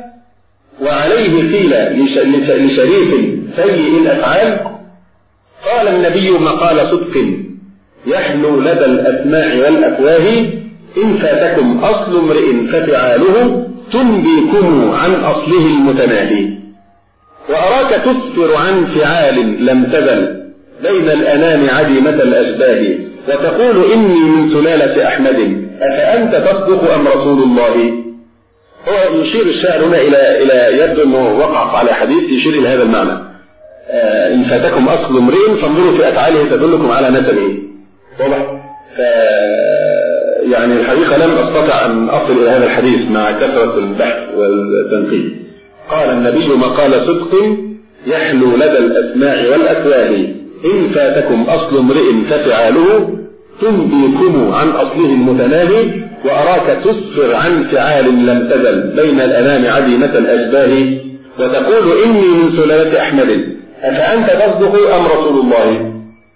وعليه قيل لشريف سيء الأفعال قال النبي مقال صدق يحلو لدى الأسماع والأفواه إن فاتكم أصل امرئ ففعاله تنبيكم عن أصله المتناهي. وأراك تسفر عن فعال لم تزل بين الأنام عديمة الأشباه وتقول إني من سلالة أحمد أفأنت تصدق أم رسول الله. هو يشير الشاعر هنا إلى يبدو أنه وقع على حديث يشير إلى هذا المعنى. إن فاتكم أصل امرئ فانظروا في أفعاله تدلكم على نسبه. واضح؟ يعني الحقيقة لم أستطع أن أصل إلى هذا الحديث مع كثرة البحث والتنقيب. قال النبي مقال صدق يحلو لدى الأسماع والأكوان إن فاتكم أصل امرئ ففعاله تنبيكم عن أصله المتناهي وأراك تسفر عن فعال لم تزل بين الأنام عديمة الأشباه وتقول إني من سلالة أحمد أفأنت تصدق أم رسول الله.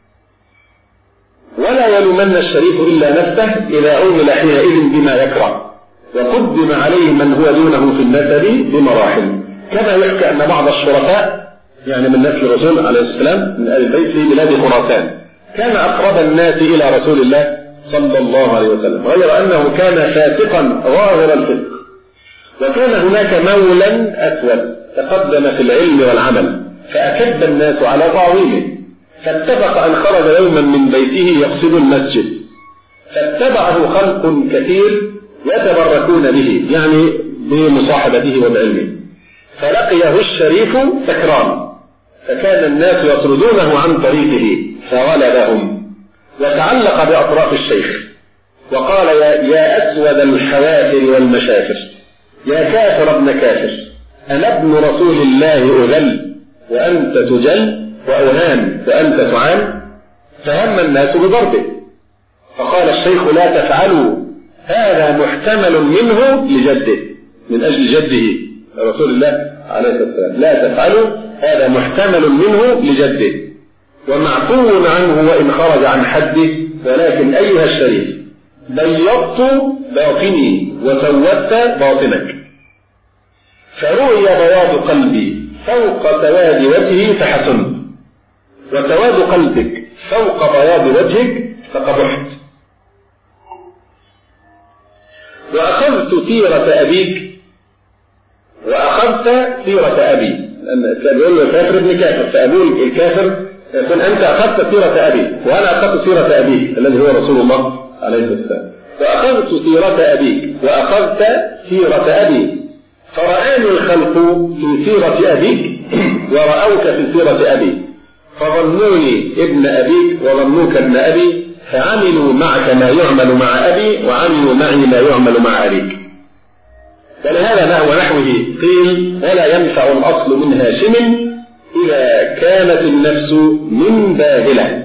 ولا يلومن الشريف إلا نفسه إذا عمل حينئذ بما يكره وقدم عليه من هو دونه في النسب بمراحل. كما يحكى أن بعض الشرفاء يعني من نسل الرسول عليه السلام من آل البيت في بلاد خراسان كان أقرب الناس إلى رسول الله صلى الله عليه وسلم، غير أنه كان فاسقا ظاهر الفسق. وكان هناك مولا أسود تقدم في العلم والعمل فأكد الناس على تعظيمه، فاتفق أن خرج يوما من بيته يقصد المسجد فاتبعه خلق كثير يتبركون به يعني بمصاحبته وبعلمه، فلقيه الشريف سكران فكان الناس يطردونه عن طريقه فغلبهم وتعلق بأطراف الشيخ وقال يا أسود الحوافر والمشافر يا كافر ابن كافر أنا ابن رسول الله أذل وأنت تجل وأهان وأنت تعان. فهم الناس بضربه، فقال الشيخ لا تفعلوا، هذا محتمل منه لجده، من أجل جده رسول الله عليه الصلاة والسلام، لا تفعلوا هذا محتمل منه لجده ومعفو عنه وإن خرج عن حده، ولكن أيها الشريف بيضت باطني وسودت باطنك، فرؤي بياض قلبي فوق سواد وجهي فحسنت، وسواد قلبك فوق بياض وجهك فقبحت. وأخذت سيرة أبيك وأخذت سيرة أبي، لأن يقول له كافر ابن كافر، فأبوه الكافر يقول أنت أخذت سيرة أبي وأنا أخذت سيرة أبيك الذي هو رسول الله عليه الصلاة والسلام. وأخذت سيرة أبيك وأخذت سيرة أبي، فرآني الخلق في سيرة أبيك ورأوك في سيرة أبي، فظنوني ابن أبيك وظنوك ابن أبي، فعملوا معك ما يعمل مع أبي وعملوا معي ما يعمل مع أبيك. ولهذا ونحوه قيل ولا ينفع الأصل من هاشم إذا كانت النفس من باهلة،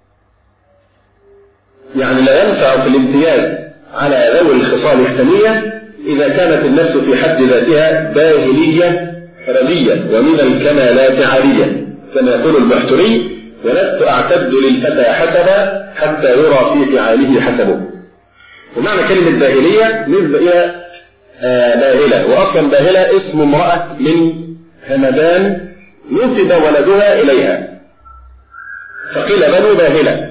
يعني لا ينفع في الامتياز على ذوي الخصال الحتمية إذا كانت النفس في حد ذاتها باهلية رمية ومن الكمالات عالية، كما يقول المحتري ولست أعتد للفتى حسبا حتى يرى في فعاله حسبه. ومعنى كلمة باهلية نسبة إلى باهلة، وأصلا باهلة اسم امرأة من همدان نسب ولدها إليها فقيل بنو باهلة.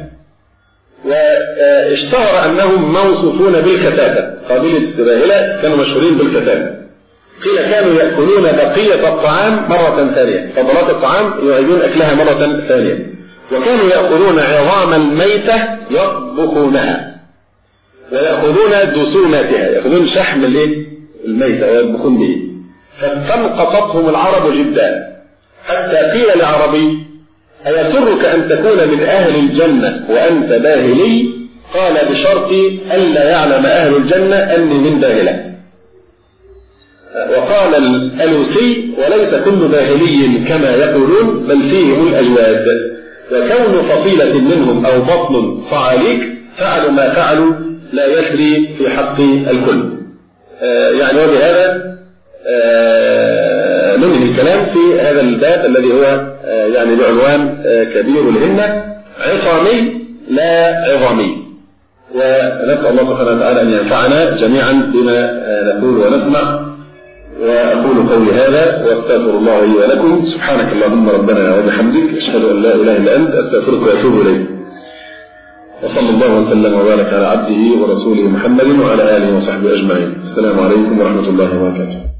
واشتهر أنهم موصوفون بالكثافة، قبيلة باهلة كانوا مشهورين بالكثافة، قيل كانوا يأكلون بقية الطعام مرة ثانية، فضلات الطعام يعيدون أكلها مرة ثانية، وكانوا يأكلون عظام الميتة يطبخونها ويأخذون دسوماتها، يأخذون شحم الميتة ويطبخون به، فانقطتهم العرب جدا حتى قيل لعربي أيسرك أن تكون من أهل الجنة وأنت باهلي؟ قال بشرط ألا يعلم أهل الجنة أني من باهلة. وقال الألوسي وليس كل باهلي كما يقولون بل فيهم الأجواد، وكون فصيلة منهم أو بطن صعاليك فعلوا ما فعلوا لا يسري في حق الكل. يعني وبهذا ننهي الكلام في هذا الباب الذي هو يعني بعنوان كبير الهمة عصامي لا عظامي، ونسأل الله سبحانه وتعالى أن ينفعنا جميعا بما نقول ونسمع. وأقول قولي هذا وأستغفر الله لي ولكم، سبحانك اللهم ربنا وبحمدك أشهد أن لا إله إلا أنت أستغفرك وأتوب إليك. وصلى الله وسلم وبارك على عبده ورسوله محمد وعلى آله وصحبه أجمعين. السلام عليكم ورحمة الله وبركاته.